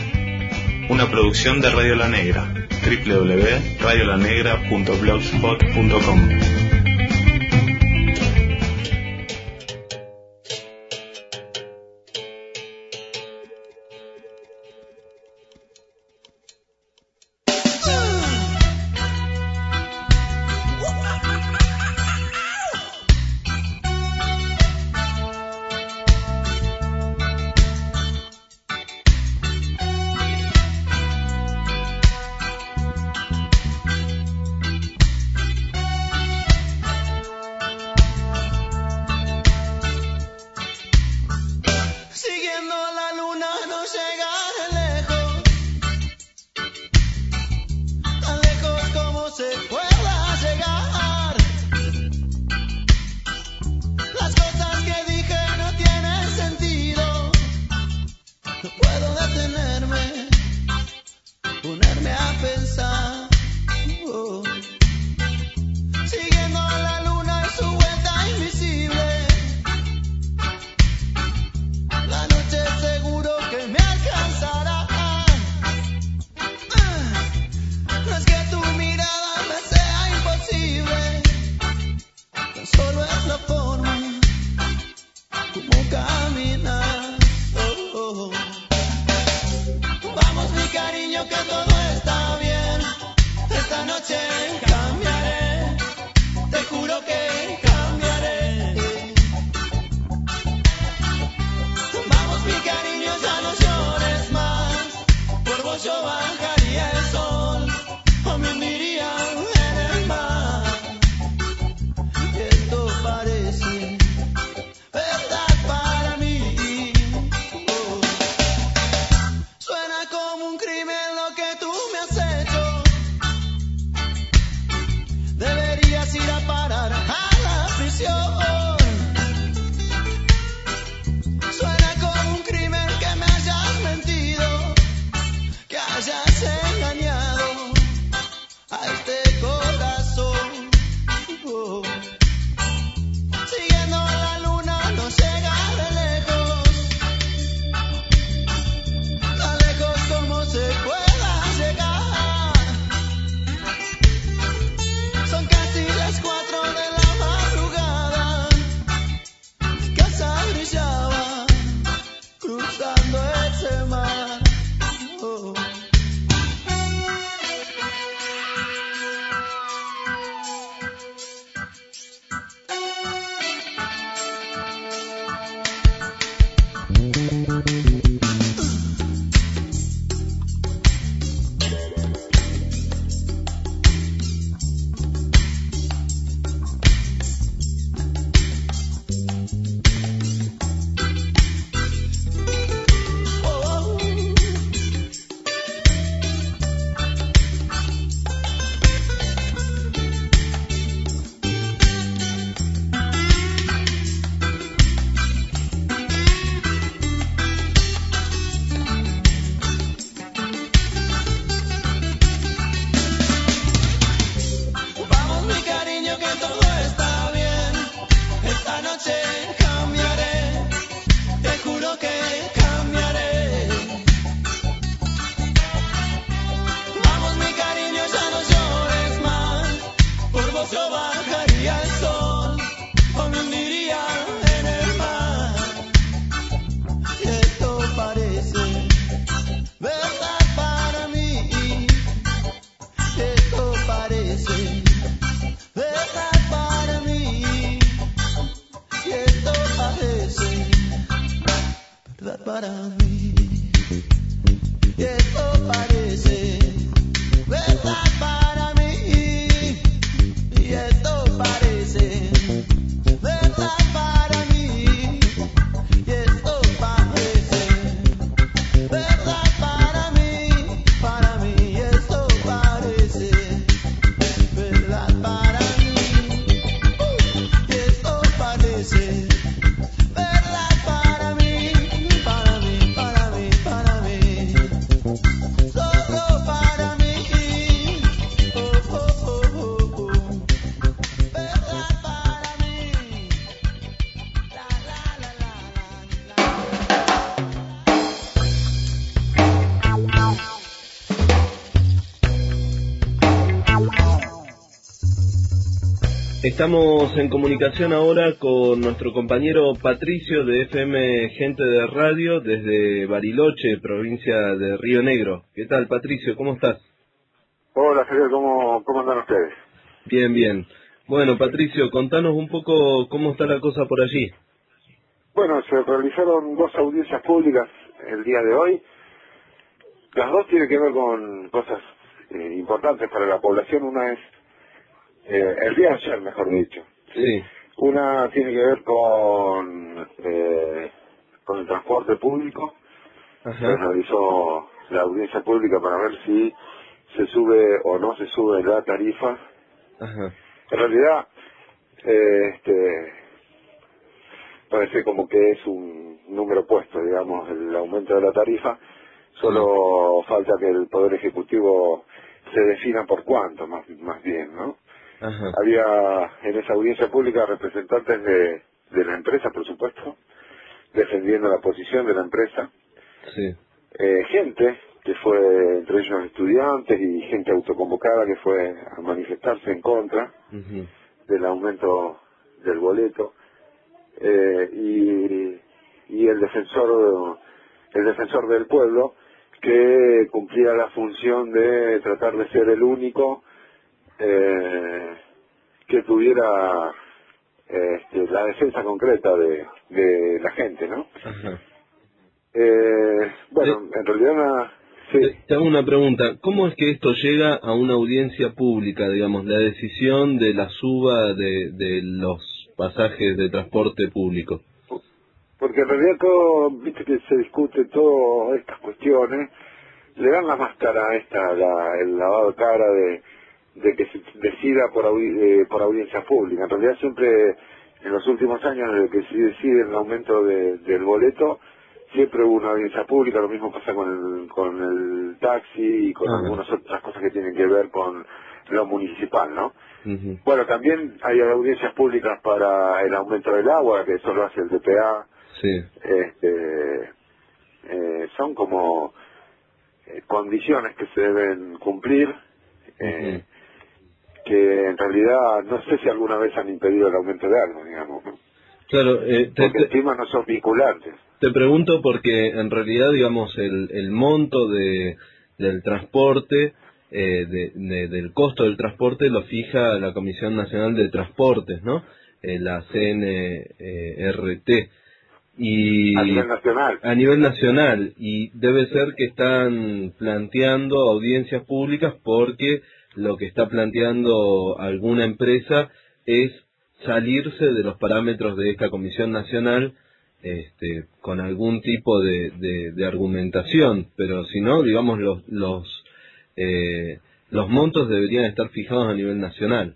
Una producción de Radio La Negra. doble u doble u doble u punto radio la negra punto blogspot punto com. Verdad para mí. Estamos en comunicación ahora con nuestro compañero Patricio de F M Gente de Radio desde Bariloche, provincia de Río Negro. ¿Qué tal, Patricio? ¿Cómo estás? Hola, Javier, ¿cómo, cómo andan ustedes? Bien, bien. Bueno, Patricio, contanos un poco cómo está la cosa por allí. Bueno, se realizaron dos audiencias públicas el día de hoy. Las dos tienen que ver con cosas eh, importantes para la población. Una es Eh, el día de ayer, mejor dicho. ¿sí? Sí. Una tiene que ver con eh, con el transporte público. Ajá. Se realizó la audiencia pública para ver si se sube o no se sube la tarifa. Ajá. En realidad, eh, este parece como que es un número puesto, digamos, el aumento de la tarifa. Solo sí. falta que el Poder Ejecutivo se defina por cuánto, más, más bien, ¿no? Ajá. Había en esa audiencia pública representantes de, de la empresa, por supuesto, defendiendo la posición de la empresa. Sí. Eh, gente que fue, entre ellos estudiantes y gente autoconvocada que fue a manifestarse en contra uh-huh. del aumento del boleto. Eh, y, y el defensor, el defensor del pueblo que cumplía la función de tratar de ser el único Eh, que tuviera este, la defensa concreta de, de la gente, ¿no? Ajá. Eh, bueno, te, en realidad una, sí. te, te hago una pregunta. ¿Cómo es que esto llega a una audiencia pública, digamos, la decisión de la suba de, de los pasajes de transporte público? Porque en realidad todo, viste que se discute todas estas cuestiones, le dan la máscara a esta, la, el lavado de cara de de que se decida por, audi eh, por audiencia pública. En realidad siempre, en los últimos años, desde que se decide el aumento de, del boleto, siempre hubo una audiencia pública. Lo mismo pasa con el, con el taxi y con uh-huh. algunas otras cosas que tienen que ver con lo municipal, ¿no? Uh-huh. Bueno, también hay audiencias públicas para el aumento del agua, que eso lo hace el D P A. Sí. Este, eh, son como eh, condiciones que se deben cumplir. Eh, uh-huh. que en realidad no sé si alguna vez han impedido el aumento de algo, digamos, ¿no? Claro, eh, te, porque te, encima no son vinculantes. Te pregunto porque en realidad, digamos, el, el monto de del transporte, eh, de, de, del costo del transporte lo fija la Comisión Nacional de Transportes, ¿no? Eh, la C N R T. Y a nivel nacional. A nivel nacional, y debe ser que están planteando audiencias públicas porque lo que está planteando alguna empresa es salirse de los parámetros de esta Comisión Nacional este, con algún tipo de, de, de argumentación, pero si no, digamos, los los eh, los montos deberían estar fijados a nivel nacional.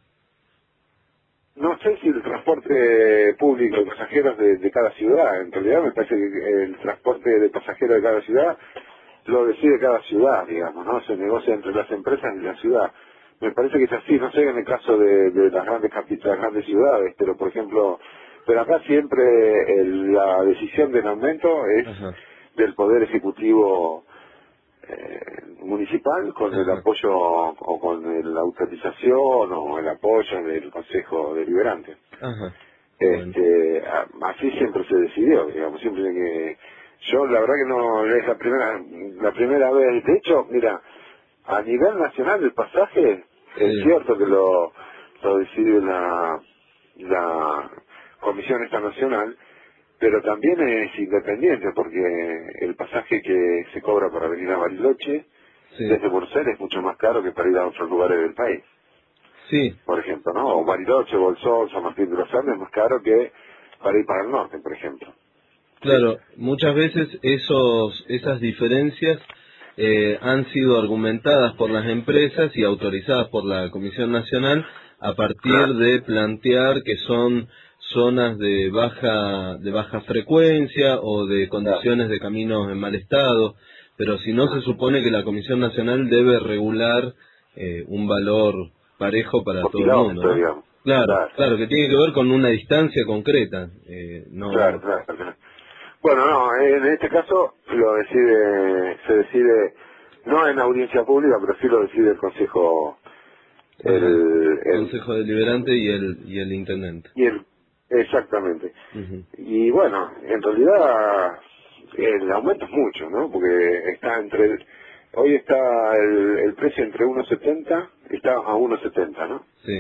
No sé si el transporte público de pasajeros de, de cada ciudad, en realidad me parece que el transporte de pasajeros de cada ciudad lo decide cada ciudad, digamos, ¿no? Se negocia entre las empresas y la ciudad. Me parece que es así, no sé en el caso de, de las grandes capitales, las grandes ciudades, pero por ejemplo, pero acá siempre el, la decisión del aumento es Ajá. del Poder Ejecutivo eh, municipal con Ajá. el apoyo o con la autorización o el apoyo del Consejo Deliberante. Ajá. Este, así siempre se decidió, digamos, siempre que yo la verdad que no es la primera la primera vez, de hecho, mira, a nivel nacional el pasaje sí. es cierto que lo, lo decide la la Comisión esta nacional, pero también es independiente porque el pasaje que se cobra para venir a Bariloche sí. desde Buenos Aires es mucho más caro que para ir a otros lugares del país. Sí. Por ejemplo, ¿no? O Bariloche, Bolsón, San Martín de los Andes es más caro que para ir para el norte, por ejemplo. Claro, muchas veces esos esas diferencias eh, han sido argumentadas por las empresas y autorizadas por la Comisión Nacional a partir claro. de plantear que son zonas de baja de baja frecuencia o de condiciones de caminos en mal estado, pero si no se supone que la Comisión Nacional debe regular eh, un valor parejo para todo el mundo, ¿no? Digamos. Claro, claro, claro, que tiene que ver con una distancia concreta. Eh, no... Claro, claro, claro. Bueno, no, en este caso lo decide, se decide, no en audiencia pública, pero sí lo decide el Consejo el, el Consejo Deliberante y el y el Intendente. Y el, exactamente. Uh-huh. Y bueno, en realidad el aumento es mucho, ¿no? Porque está entre... El, hoy está el, el precio entre uno setenta, está a uno setenta, ¿no? Sí.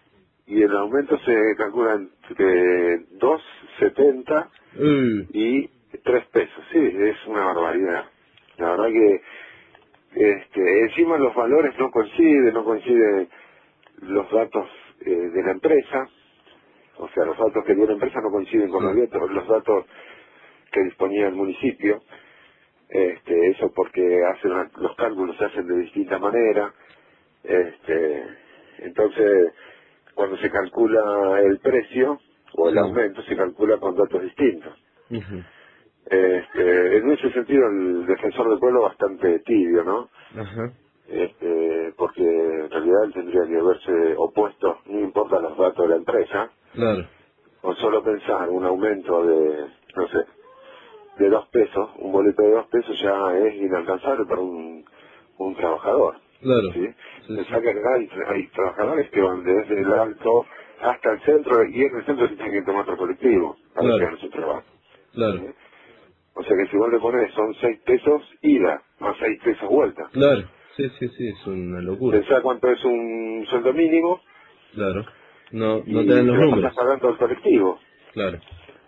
Y el aumento se calcula entre dos setenta Uh. y tres pesos. Sí, es una barbaridad. La verdad que este, encima los valores no coinciden, no coinciden los datos eh, de la empresa, o sea, los datos que dio la empresa no coinciden con Sí. los datos, los datos que disponía el municipio. Este, eso porque hacen la- los cálculos se hacen de distinta manera. Este, entonces, cuando se calcula el precio o el Sí. aumento, se calcula con datos distintos. Uh-huh. Este, en ese sentido, el defensor del pueblo bastante tibio, ¿no? Ajá. Este, porque en realidad él tendría que verse opuesto, no importa los datos de la empresa, Claro. o solo pensar un aumento de, no sé, de dos pesos, un boleto de dos pesos ya es inalcanzable para un, un trabajador. Claro. ¿Sí? Sí, Pensá sí. que acá hay, hay trabajadores que van desde el alto hasta el centro, y en el centro se tienen que tomar otro colectivo para Claro. llegar a su trabajo. Claro. ¿Sí? O sea que si vos le pones son seis pesos ida, más seis pesos vuelta. Claro. Sí, sí, sí, es una locura. Pensá cuánto es un sueldo mínimo Claro. No, no y te dan los se lo números. estás pagando al colectivo. Claro.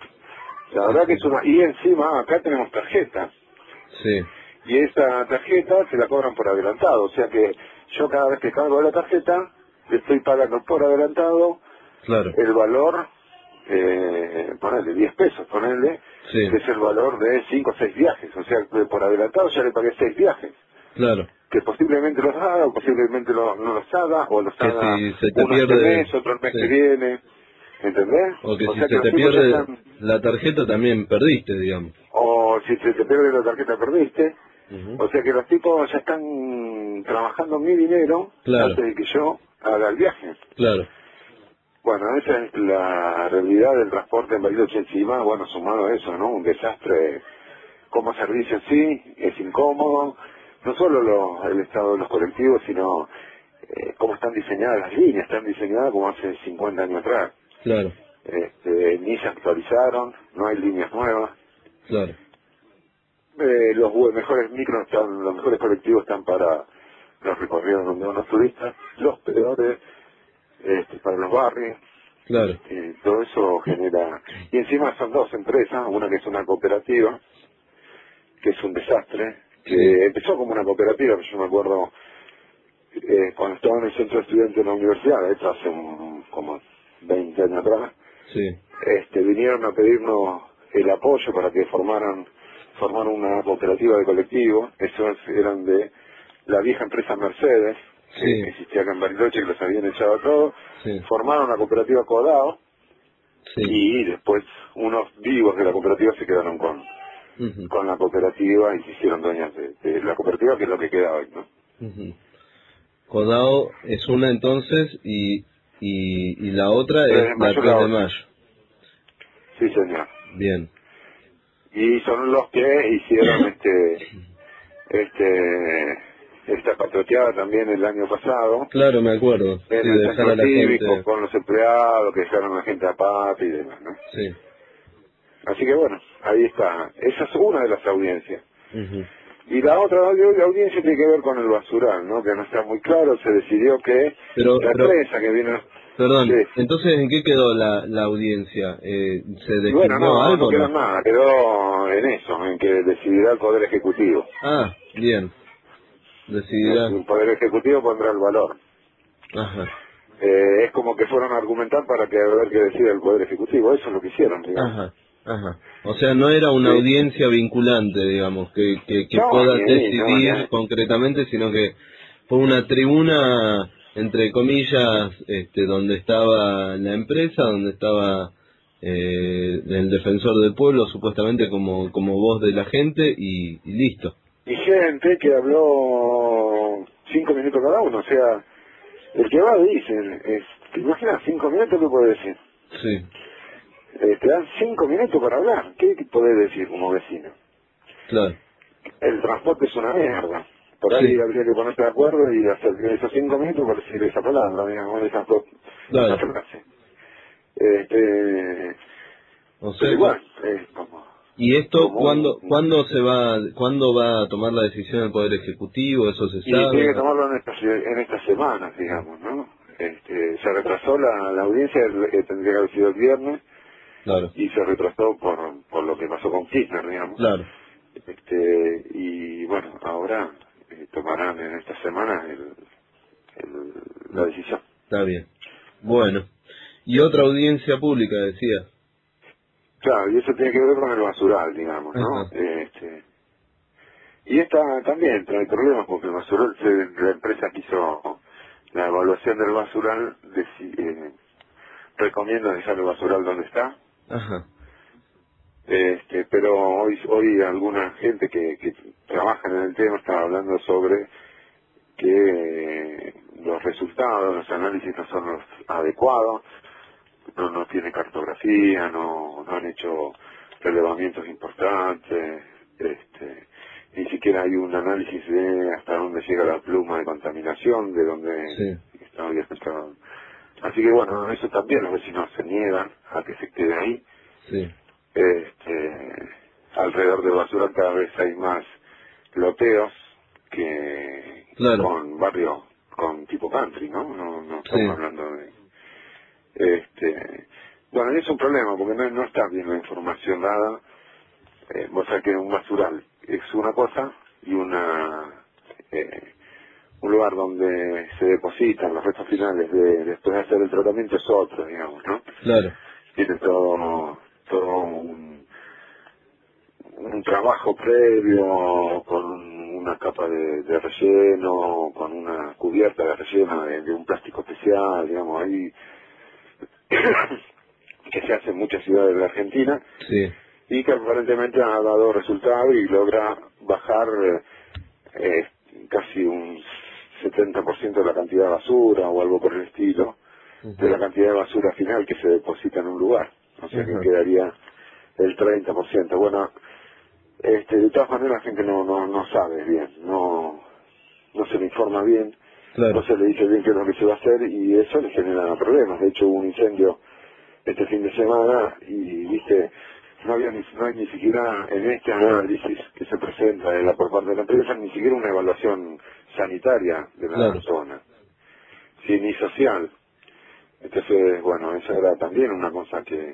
La Sí, verdad que sí. es una... Y encima acá tenemos tarjeta. Sí. Y esa tarjeta se la cobran por adelantado. O sea que yo cada vez que cargo la tarjeta, le estoy pagando por adelantado Claro. el valor, eh, ponele diez pesos, ponele, Sí. que es el valor de cinco o seis viajes. O sea que por adelantado ya le pagué seis viajes. Claro. Que posiblemente los haga o posiblemente lo- no los haga, o los Que haga si se te uno este pierde- mes, otro el mes sí. que viene. ¿Entendés? O que O si sea se los te tipos ya pierde están... la tarjeta también perdiste, digamos. O si se te pierde la tarjeta perdiste. Ujú. O sea que los tipos ya están trabajando mi dinero Claro. antes de que yo haga el viaje. Claro. Bueno, esa es la realidad del transporte en Bariloche encima. Bueno, sumado a eso, ¿no? Un desastre como servicio en sí, es incómodo. No solo lo- el estado de los colectivos, sino eh, cómo están diseñadas las líneas. Están diseñadas como hace cincuenta años atrás. Claro. Este, ni se actualizaron, no hay líneas nuevas. Claro. Eh, los bu- mejores micros están, los mejores colectivos están para los recorridos donde van los turistas, los peores este, para los barrios. Claro. Eh, todo eso genera... Y encima son dos empresas, una que es una cooperativa, que es un desastre, que Sí. empezó como una cooperativa, que yo me acuerdo eh, cuando estaba en el centro de estudiantes de la universidad, esto hace un- como veinte años atrás, Sí. este, vinieron a pedirnos el apoyo para que formaran, formaran una cooperativa de colectivos. Esos eran de la vieja empresa Mercedes, que Sí. existía acá en Bariloche, que los habían echado a todos. Sí. Formaron una cooperativa Codao, Sí. y después unos vivos de la cooperativa se quedaron con, Ujú. con la cooperativa y se hicieron dueñas de, de la cooperativa, que es lo que queda hoy, ¿no? Ujú. Codao es una entonces y, y, y la otra Tres es de la mayo, tres la de otra. mayo. Sí, señor. Bien. Y son los que hicieron este este esta patrioteada también el año pasado Claro, me acuerdo. Sí, en de el dejar centro a la cívico gente. con los empleados que dejaron a la gente a pata y demás, ¿no? Sí. Así que bueno, ahí está. Esa es una de las audiencias. Ujú. Y la otra audi- audiencia tiene que ver con el basural, ¿no? Que no está muy claro. Se decidió que Pero, la pero, empresa que vino... perdón, Sí. entonces, ¿en qué quedó la, la audiencia? Eh, ¿Se Y definió bueno, no, algo no quedó no? en nada. Quedó en eso, en que decidirá el Poder Ejecutivo. Ah, bien. Decidirá. El Poder Ejecutivo pondrá el valor. Ajá. Eh, es como que fueron a argumentar para que a ver qué decida el Poder Ejecutivo. Eso es lo que hicieron, digamos. Ajá. Ajá. O sea, no era una Sí. audiencia vinculante, digamos, que, que, que No, pueda ni ahí, decidir no, ni ahí. concretamente, sino que fue una tribuna, entre comillas, este, donde estaba la empresa, donde estaba eh, el defensor del pueblo, supuestamente como, como voz de la gente, y, y listo. Y gente que habló cinco minutos cada uno. O sea, el que va dice, es, ¿te imaginas cinco minutos qué puede decir? Sí, Eh, te dan cinco minutos para hablar. ¿Qué podés decir como vecino? claro. El transporte es una mierda. Por ahí Sí. habría que ponerse de acuerdo y hacer esos cinco minutos por decir esa palabra, digamos, esas dos, Claro. esa frase. Este, O sea pero que- igual, es como... ¿Y esto como cuándo, un- cuándo se va, cuándo va a tomar la decisión el Poder Ejecutivo? ¿Eso se Y tiene sabe? que tomarlo en estas, en estas semanas, digamos, ¿no? Este, se retrasó la, la audiencia, eh, tendría que haber sido el viernes, Claro, y se retrasó por, por lo que pasó con Kirchner, digamos. claro, Este, y bueno, ahora eh, tomarán en esta semana el, el- la decisión. está bien. Bueno, y otra audiencia pública, decía. Claro, y eso tiene que ver con el basural, digamos, ¿no? Ajá. Este, y esta también trae problemas porque el basural, se- la empresa que hizo la evaluación del basural deci- eh, recomienda dejar el basural donde está. Ajá, Este, pero hoy hoy alguna gente que, que trabaja en el tema está hablando sobre que eh, los resultados, los análisis no son los adecuados, no, no tiene cartografía, no, no han hecho relevamientos importantes, este, ni siquiera hay un análisis de hasta dónde llega la pluma de contaminación, de dónde sí, está había afectado. Así que bueno, eso también los vecinos se niegan a que se quede ahí. sí, Este, alrededor de basura cada vez hay más loteos que claro, con barrio con tipo country, ¿no? No, no estamos sí, hablando de... Este, bueno, y es un problema porque no, no está bien la información dada. Eh, vos sabés que un basural es una cosa y una eh, un lugar donde se depositan los restos finales de, después de hacer el tratamiento es otro, digamos, ¿no? claro, Tiene todo, todo un, un trabajo previo con una capa de, de relleno, con una cubierta de relleno de, de un plástico especial, digamos, ahí que se hace en muchas ciudades de la Argentina sí, y que aparentemente ha dado resultado y logra bajar eh, casi un setenta por ciento de la cantidad de basura o algo por el estilo, de la cantidad de basura final que se deposita en un lugar. O sea que Ajá. quedaría el treinta por ciento. Bueno, este, de todas maneras la gente no, no, no sabe bien, no, no se le informa bien, claro, no se le dice bien qué es lo que se va a hacer y eso le genera problemas. De hecho hubo un incendio este fin de semana y, viste, no había ni, no hay ni siquiera en este análisis que se presenta de la, por parte de la empresa ni siquiera una evaluación sanitaria de la claro, zona, sí, ni social. Entonces, bueno, eso era también una cosa que,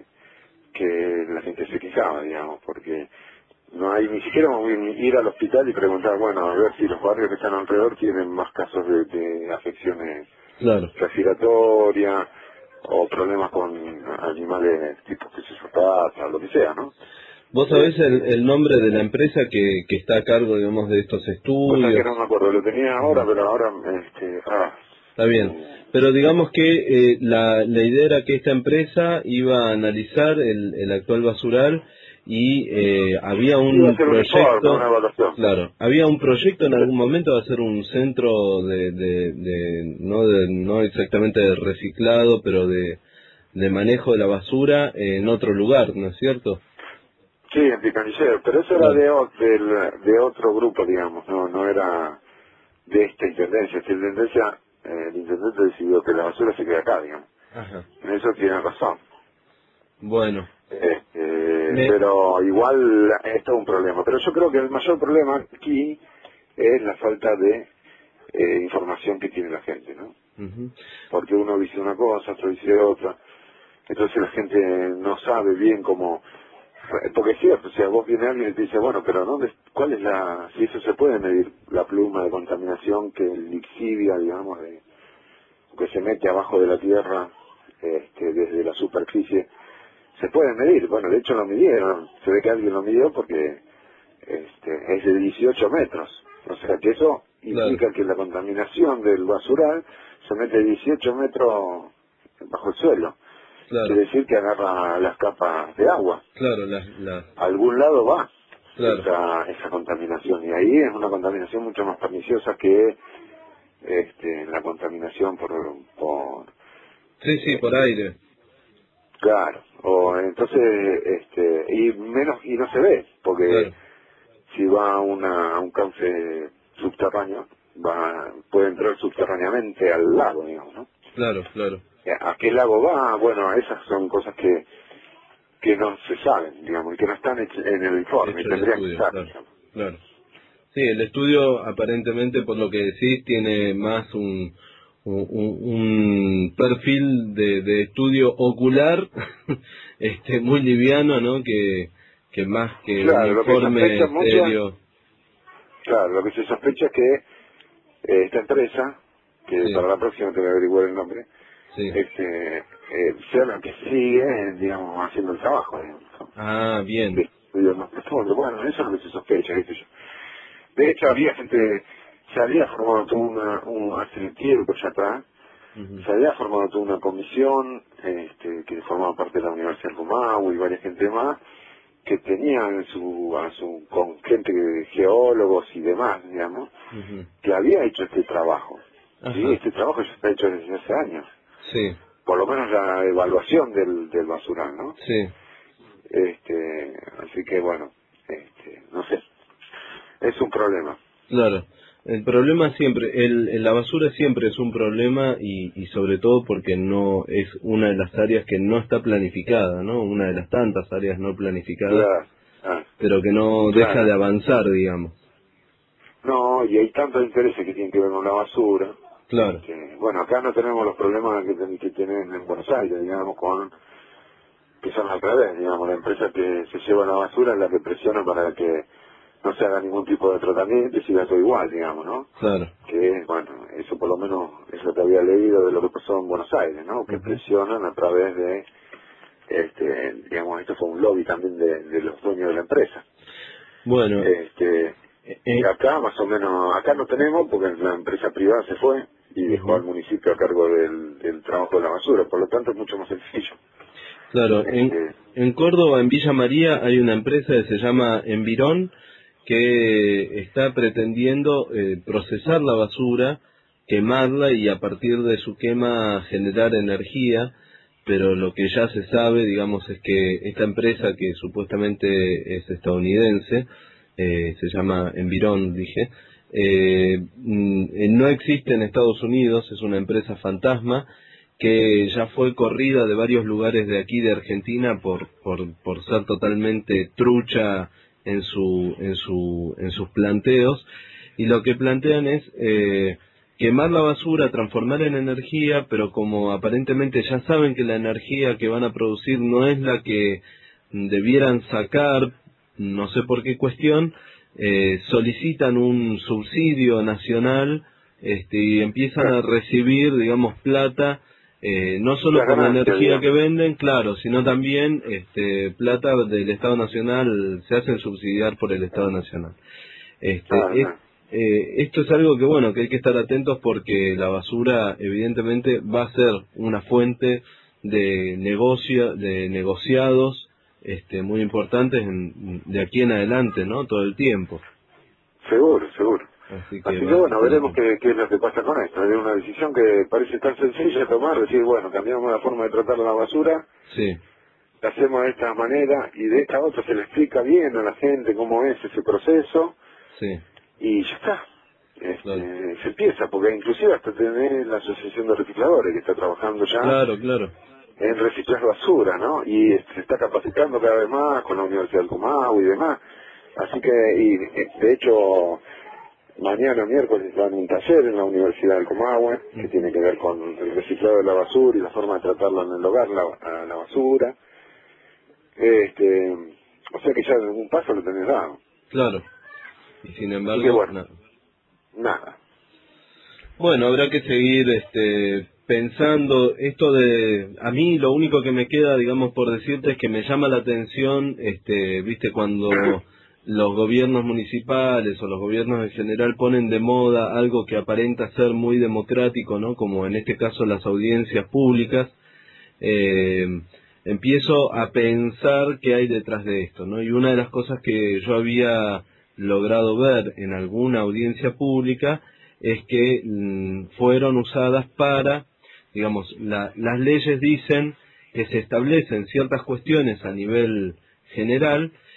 que la gente se quejaba, digamos, porque no hay ni siquiera ir al hospital y preguntar, bueno, a ver si los barrios que están alrededor tienen más casos de, de afecciones claro. respiratorias o problemas con animales tipo que se pata, lo que sea, ¿no? ¿Vos sabés el, el nombre de la empresa que, que está a cargo, digamos, de estos Cosa estudios? que no me acuerdo, lo tenía ahora, pero ahora, este, ah, Está bien, pero digamos que eh, la, la idea era que esta empresa iba a analizar el, el actual basural y eh, había iba a un hacer un informe, una proyecto, evaluación. claro, había un proyecto en algún momento de hacer un centro de, de, de no de, no exactamente de reciclado, pero de, de manejo de la basura en otro lugar, ¿no es cierto? Sí, en Picanillero, pero eso era Claro. de, o- del- de otro grupo, digamos, no no era de esta intendencia. Esta intendencia, eh, el intendente decidió que la basura se quede acá, digamos. Ajá. En eso tiene razón. Bueno, Este, Me- Pero igual esto es un problema. Pero yo creo que el mayor problema aquí es la falta de eh, información que tiene la gente, ¿no? ujú, Porque uno dice una cosa, otro dice otra. Entonces la gente no sabe bien cómo... Porque es cierto, o sea, vos viene alguien y te dice, bueno, pero ¿dónde, ¿cuál es la... Si eso se puede medir, la pluma de contaminación que lixidia, digamos, de, que se mete abajo de la tierra, este, desde la superficie, se puede medir. Bueno, de hecho lo midieron, se ve que alguien lo midió porque este, es de dieciocho metros. O sea que eso implica claro, que la contaminación del basural se mete dieciocho metros bajo el suelo. claro, Quiere decir que agarra las capas de agua. claro, la, la, A algún lado va claro, esa, esa contaminación. Y ahí es una contaminación mucho más perniciosa que este, la contaminación por... por sí, sí, por aire, claro. O entonces, este, y menos, y no se ve, porque claro, si va a, una, a un cauce subterráneo, va, puede entrar subterráneamente al lago, digamos, ¿no? Claro, claro. ¿A qué lago va? Bueno, esas son cosas que que no se saben, digamos, y que no están en el informe, Hecho tendrían estudio, que estar. Claro, claro. Sí, el estudio aparentemente, por lo que decís, tiene más un, un, un perfil de, de estudio ocular, este muy liviano, ¿no? Que, que más que Claro, un lo que informe sospecha mucho, serio. claro, lo que se sospecha es que eh, esta empresa, que Sí. para la próxima te voy a averiguar el nombre, Sí. este, eh, sea la que sigue, eh, digamos, haciendo el trabajo, digamos, ¿no? Ah, bien. De estudios más profundos. Bueno, eso es lo que se sospecha, ¿viste? Yo. De hecho, había gente, se había formado toda una, un, hace tiempo ya atrás, Ujú. se había formado toda una comisión, este, que formaba parte de la Universidad del Comahue y varias gente más, que tenían su, a su, con gente de geólogos y demás, digamos, Ujú. que había hecho este trabajo. Ajá. Sí, este trabajo ya está hecho desde hace años. Sí, Por lo menos la evaluación del, del basural, ¿no? sí. Este, así que bueno, este, no sé, es un problema. Claro, el problema siempre, el, el- la basura siempre es un problema y, y sobre todo porque no es una de las áreas que no está planificada, ¿no? Una de las tantas áreas no planificadas, Claro, ah, pero que no claro. deja de avanzar, digamos. No, y hay tantos intereses que tienen que ver con la basura. Claro. Este, bueno, acá no tenemos los problemas que, ten- que tienen en Buenos Aires, digamos, con que son al revés, digamos, la empresa que se lleva la basura es la que presiona para que no se haga ningún tipo de tratamiento y siga todo igual, digamos, ¿no? Claro. Que, bueno, eso por lo menos es lo que había leído de lo que pasó en Buenos Aires, ¿no? Que Ujú. presionan a través de, este, digamos, esto fue un lobby también de, de los dueños de la empresa. Bueno, Este, eh, y eh, acá más o menos, acá no tenemos porque la empresa privada se fue y dejó Ujú. al municipio a cargo del, del trabajo de la basura, por lo tanto es mucho más sencillo. claro, en, Este, en Córdoba, en Villa María, hay una empresa que se llama Envirón que está pretendiendo eh, procesar la basura, quemarla y a partir de su quema generar energía, pero lo que ya se sabe, digamos, es que esta empresa que supuestamente es estadounidense, eh, se llama Envirón, dije, eh, mm, eh, no existe en Estados Unidos, es una empresa fantasma que ya fue corrida de varios lugares de aquí de Argentina por por, por ser totalmente trucha en su en su en sus planteos, y lo que plantean es eh, quemar la basura, transformar en energía, pero como aparentemente ya saben que la energía que van a producir no es la que debieran sacar, no sé por qué cuestión, eh, solicitan un subsidio nacional, este, y empiezan a recibir, digamos, plata, eh, no solo La por la ganancia, energía que digamos. venden, claro, sino también este, plata del Estado Nacional, se hacen subsidiar por el Estado Nacional. Este, Ah, es- ah. eh, esto es algo que, bueno, que hay que estar atentos porque la basura evidentemente va a ser una fuente de negocio, de negociados este, muy importantes en- de aquí en adelante, ¿no? Todo el tiempo. Seguro, seguro. Así que Así que va a bueno, estar veremos atento. qué, qué es lo que pasa con esto. Es una decisión que parece tan sencilla de tomar, decir, bueno, cambiamos la forma de tratar la basura, Sí, la hacemos de esta manera y de esta otra se le explica bien a la gente cómo es ese proceso sí, y ya está. Este, claro. se empieza, porque inclusive hasta tener la Asociación de Recicladores que está trabajando ya Claro, claro. en reciclar basura, ¿no? Y eh, se está capacitando cada vez más con la Universidad del Comahue y demás. Así que, y eh, de hecho, mañana miércoles van a un taller en la Universidad del Comahue que tiene que ver con el reciclado de la basura y la forma de tratarla en el hogar, la, a la basura. Este, o sea que ya un paso lo tenés dado. Claro. Y sin Así que embargo, bueno, nada. nada. Bueno, habrá que seguir este, pensando esto de... A mí lo único que me queda, digamos, por decirte es que me llama la atención, este, viste, cuando los gobiernos municipales o los gobiernos en general ponen de moda algo que aparenta ser muy democrático, ¿no? Como en este caso las audiencias públicas, eh, empiezo a pensar qué hay detrás de esto, ¿no? Y una de las cosas que yo había logrado ver en alguna audiencia pública es que mm, fueron usadas para, digamos, la, las leyes dicen que se establecen ciertas cuestiones a nivel general,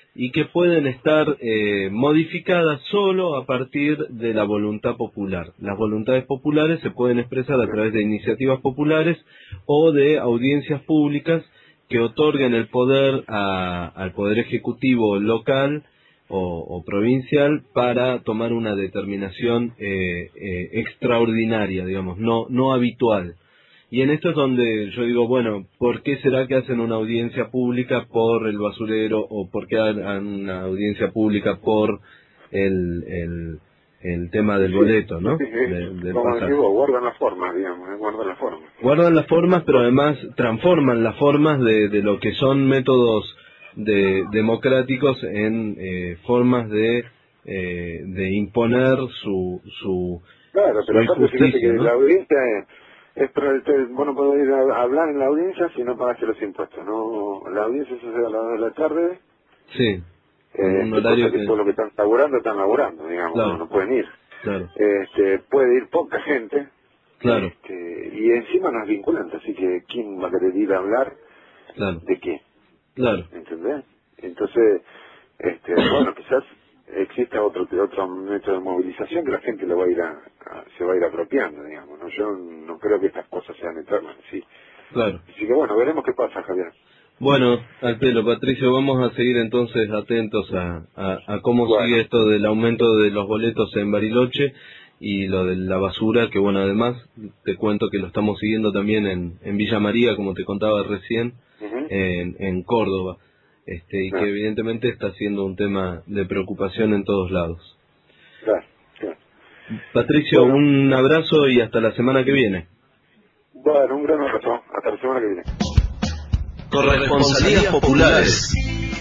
y que pueden estar eh, modificadas solo a partir de la voluntad popular. Las voluntades populares se pueden expresar a través de iniciativas populares o de audiencias públicas que otorguen el poder a, al Poder Ejecutivo local o, o provincial para tomar una determinación eh, eh, extraordinaria, digamos, no, no habitual. Y en esto es donde yo digo, bueno, ¿por qué será que hacen una audiencia pública por el basurero o por qué hacen una audiencia pública por el, el, el tema del boleto, ¿no? Sí, sí, sí. De, del Como pasaje. digo, guardan las formas, digamos, ¿eh? guardan las formas. Guardan las formas, pero además transforman las formas de, de lo que son métodos de, democráticos en eh, formas de, eh, de imponer su, su, Claro, pero su aparte fíjate que injusticia, ¿no? la audiencia es, es para el, te- vos no podés ir a hablar en la audiencia si no pagaste los impuestos, ¿no? La audiencia se hace a las dos de la tarde, Sí, eh, un que horario cosa que que... todos los que están laburando están laburando, digamos, Claro. no, no pueden ir. Claro, Este, puede ir poca gente, claro, este, y encima no es vinculante, así que ¿quién va a querer ir a hablar claro, de qué? claro. ¿Entendés? Entonces, este, bueno, quizás exista otro otro método de movilización que la gente lo va a ir a, a- se va a ir apropiando, digamos, ¿no? Yo no creo que estas cosas sean eternas, sí. Claro. Así que bueno, veremos qué pasa, Javier. Bueno, al pelo, Patricio, vamos a seguir entonces atentos a, a, a cómo Bueno. sigue esto del aumento de los boletos en Bariloche y lo de la basura, que bueno, además te cuento que lo estamos siguiendo también en, en Villa María, como te contaba recién, Ujú. en, en Córdoba, este, y Claro. que evidentemente está siendo un tema de preocupación en todos lados. Claro, claro. Patricio, Bueno. un abrazo y hasta la semana que viene. Bueno, un gran abrazo. Hasta la semana que viene. Corresponsalías populares.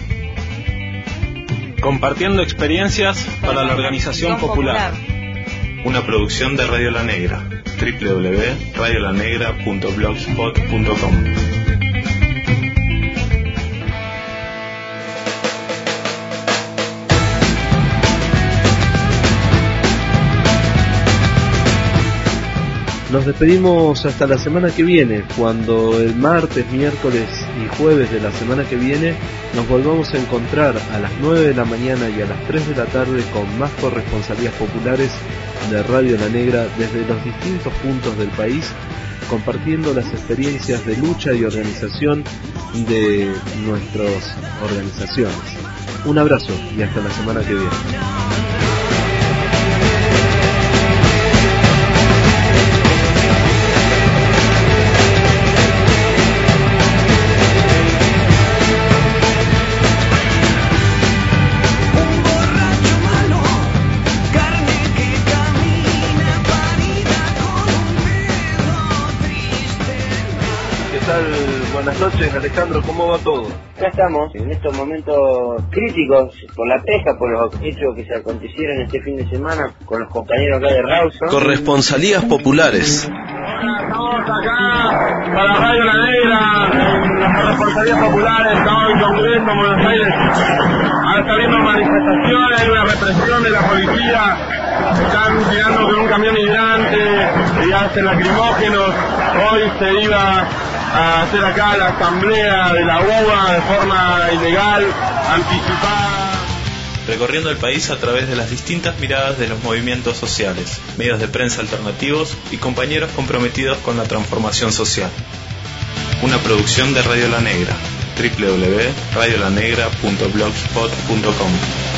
Compartiendo experiencias para la organización popular. Una producción de Radio La Negra. doble u doble u doble u punto radio la negra punto blogspot punto com. Nos despedimos hasta la semana que viene, cuando el martes, miércoles y jueves de la semana que viene nos volvamos a encontrar a las nueve de la mañana y a las tres de la tarde con más corresponsalías populares de Radio La Negra desde los distintos puntos del país, compartiendo las experiencias de lucha y organización de nuestras organizaciones. Un abrazo y hasta la semana que viene. Buenas noches, Alejandro, ¿cómo va todo? Acá estamos, en estos momentos críticos por la pesca, por los hechos que se acontecieron este fin de semana con los compañeros acá de Rawson. Corresponsalías populares. Estamos acá para Radio La Negra, en las corresponsalías populares, estamos en Congreso, en Buenos Aires. Ahora está habiendo manifestaciones, hay una represión de la policía, están tirando con un camión hidrante y hacen lacrimógenos. Hoy se iba a hacer acá la asamblea de la U B A de forma ilegal, anticipada. Recorriendo el país a través de las distintas miradas de los movimientos sociales, medios de prensa alternativos y compañeros comprometidos con la transformación social. Una producción de Radio La Negra. doble u doble u doble u punto radio la negra punto blogspot punto com.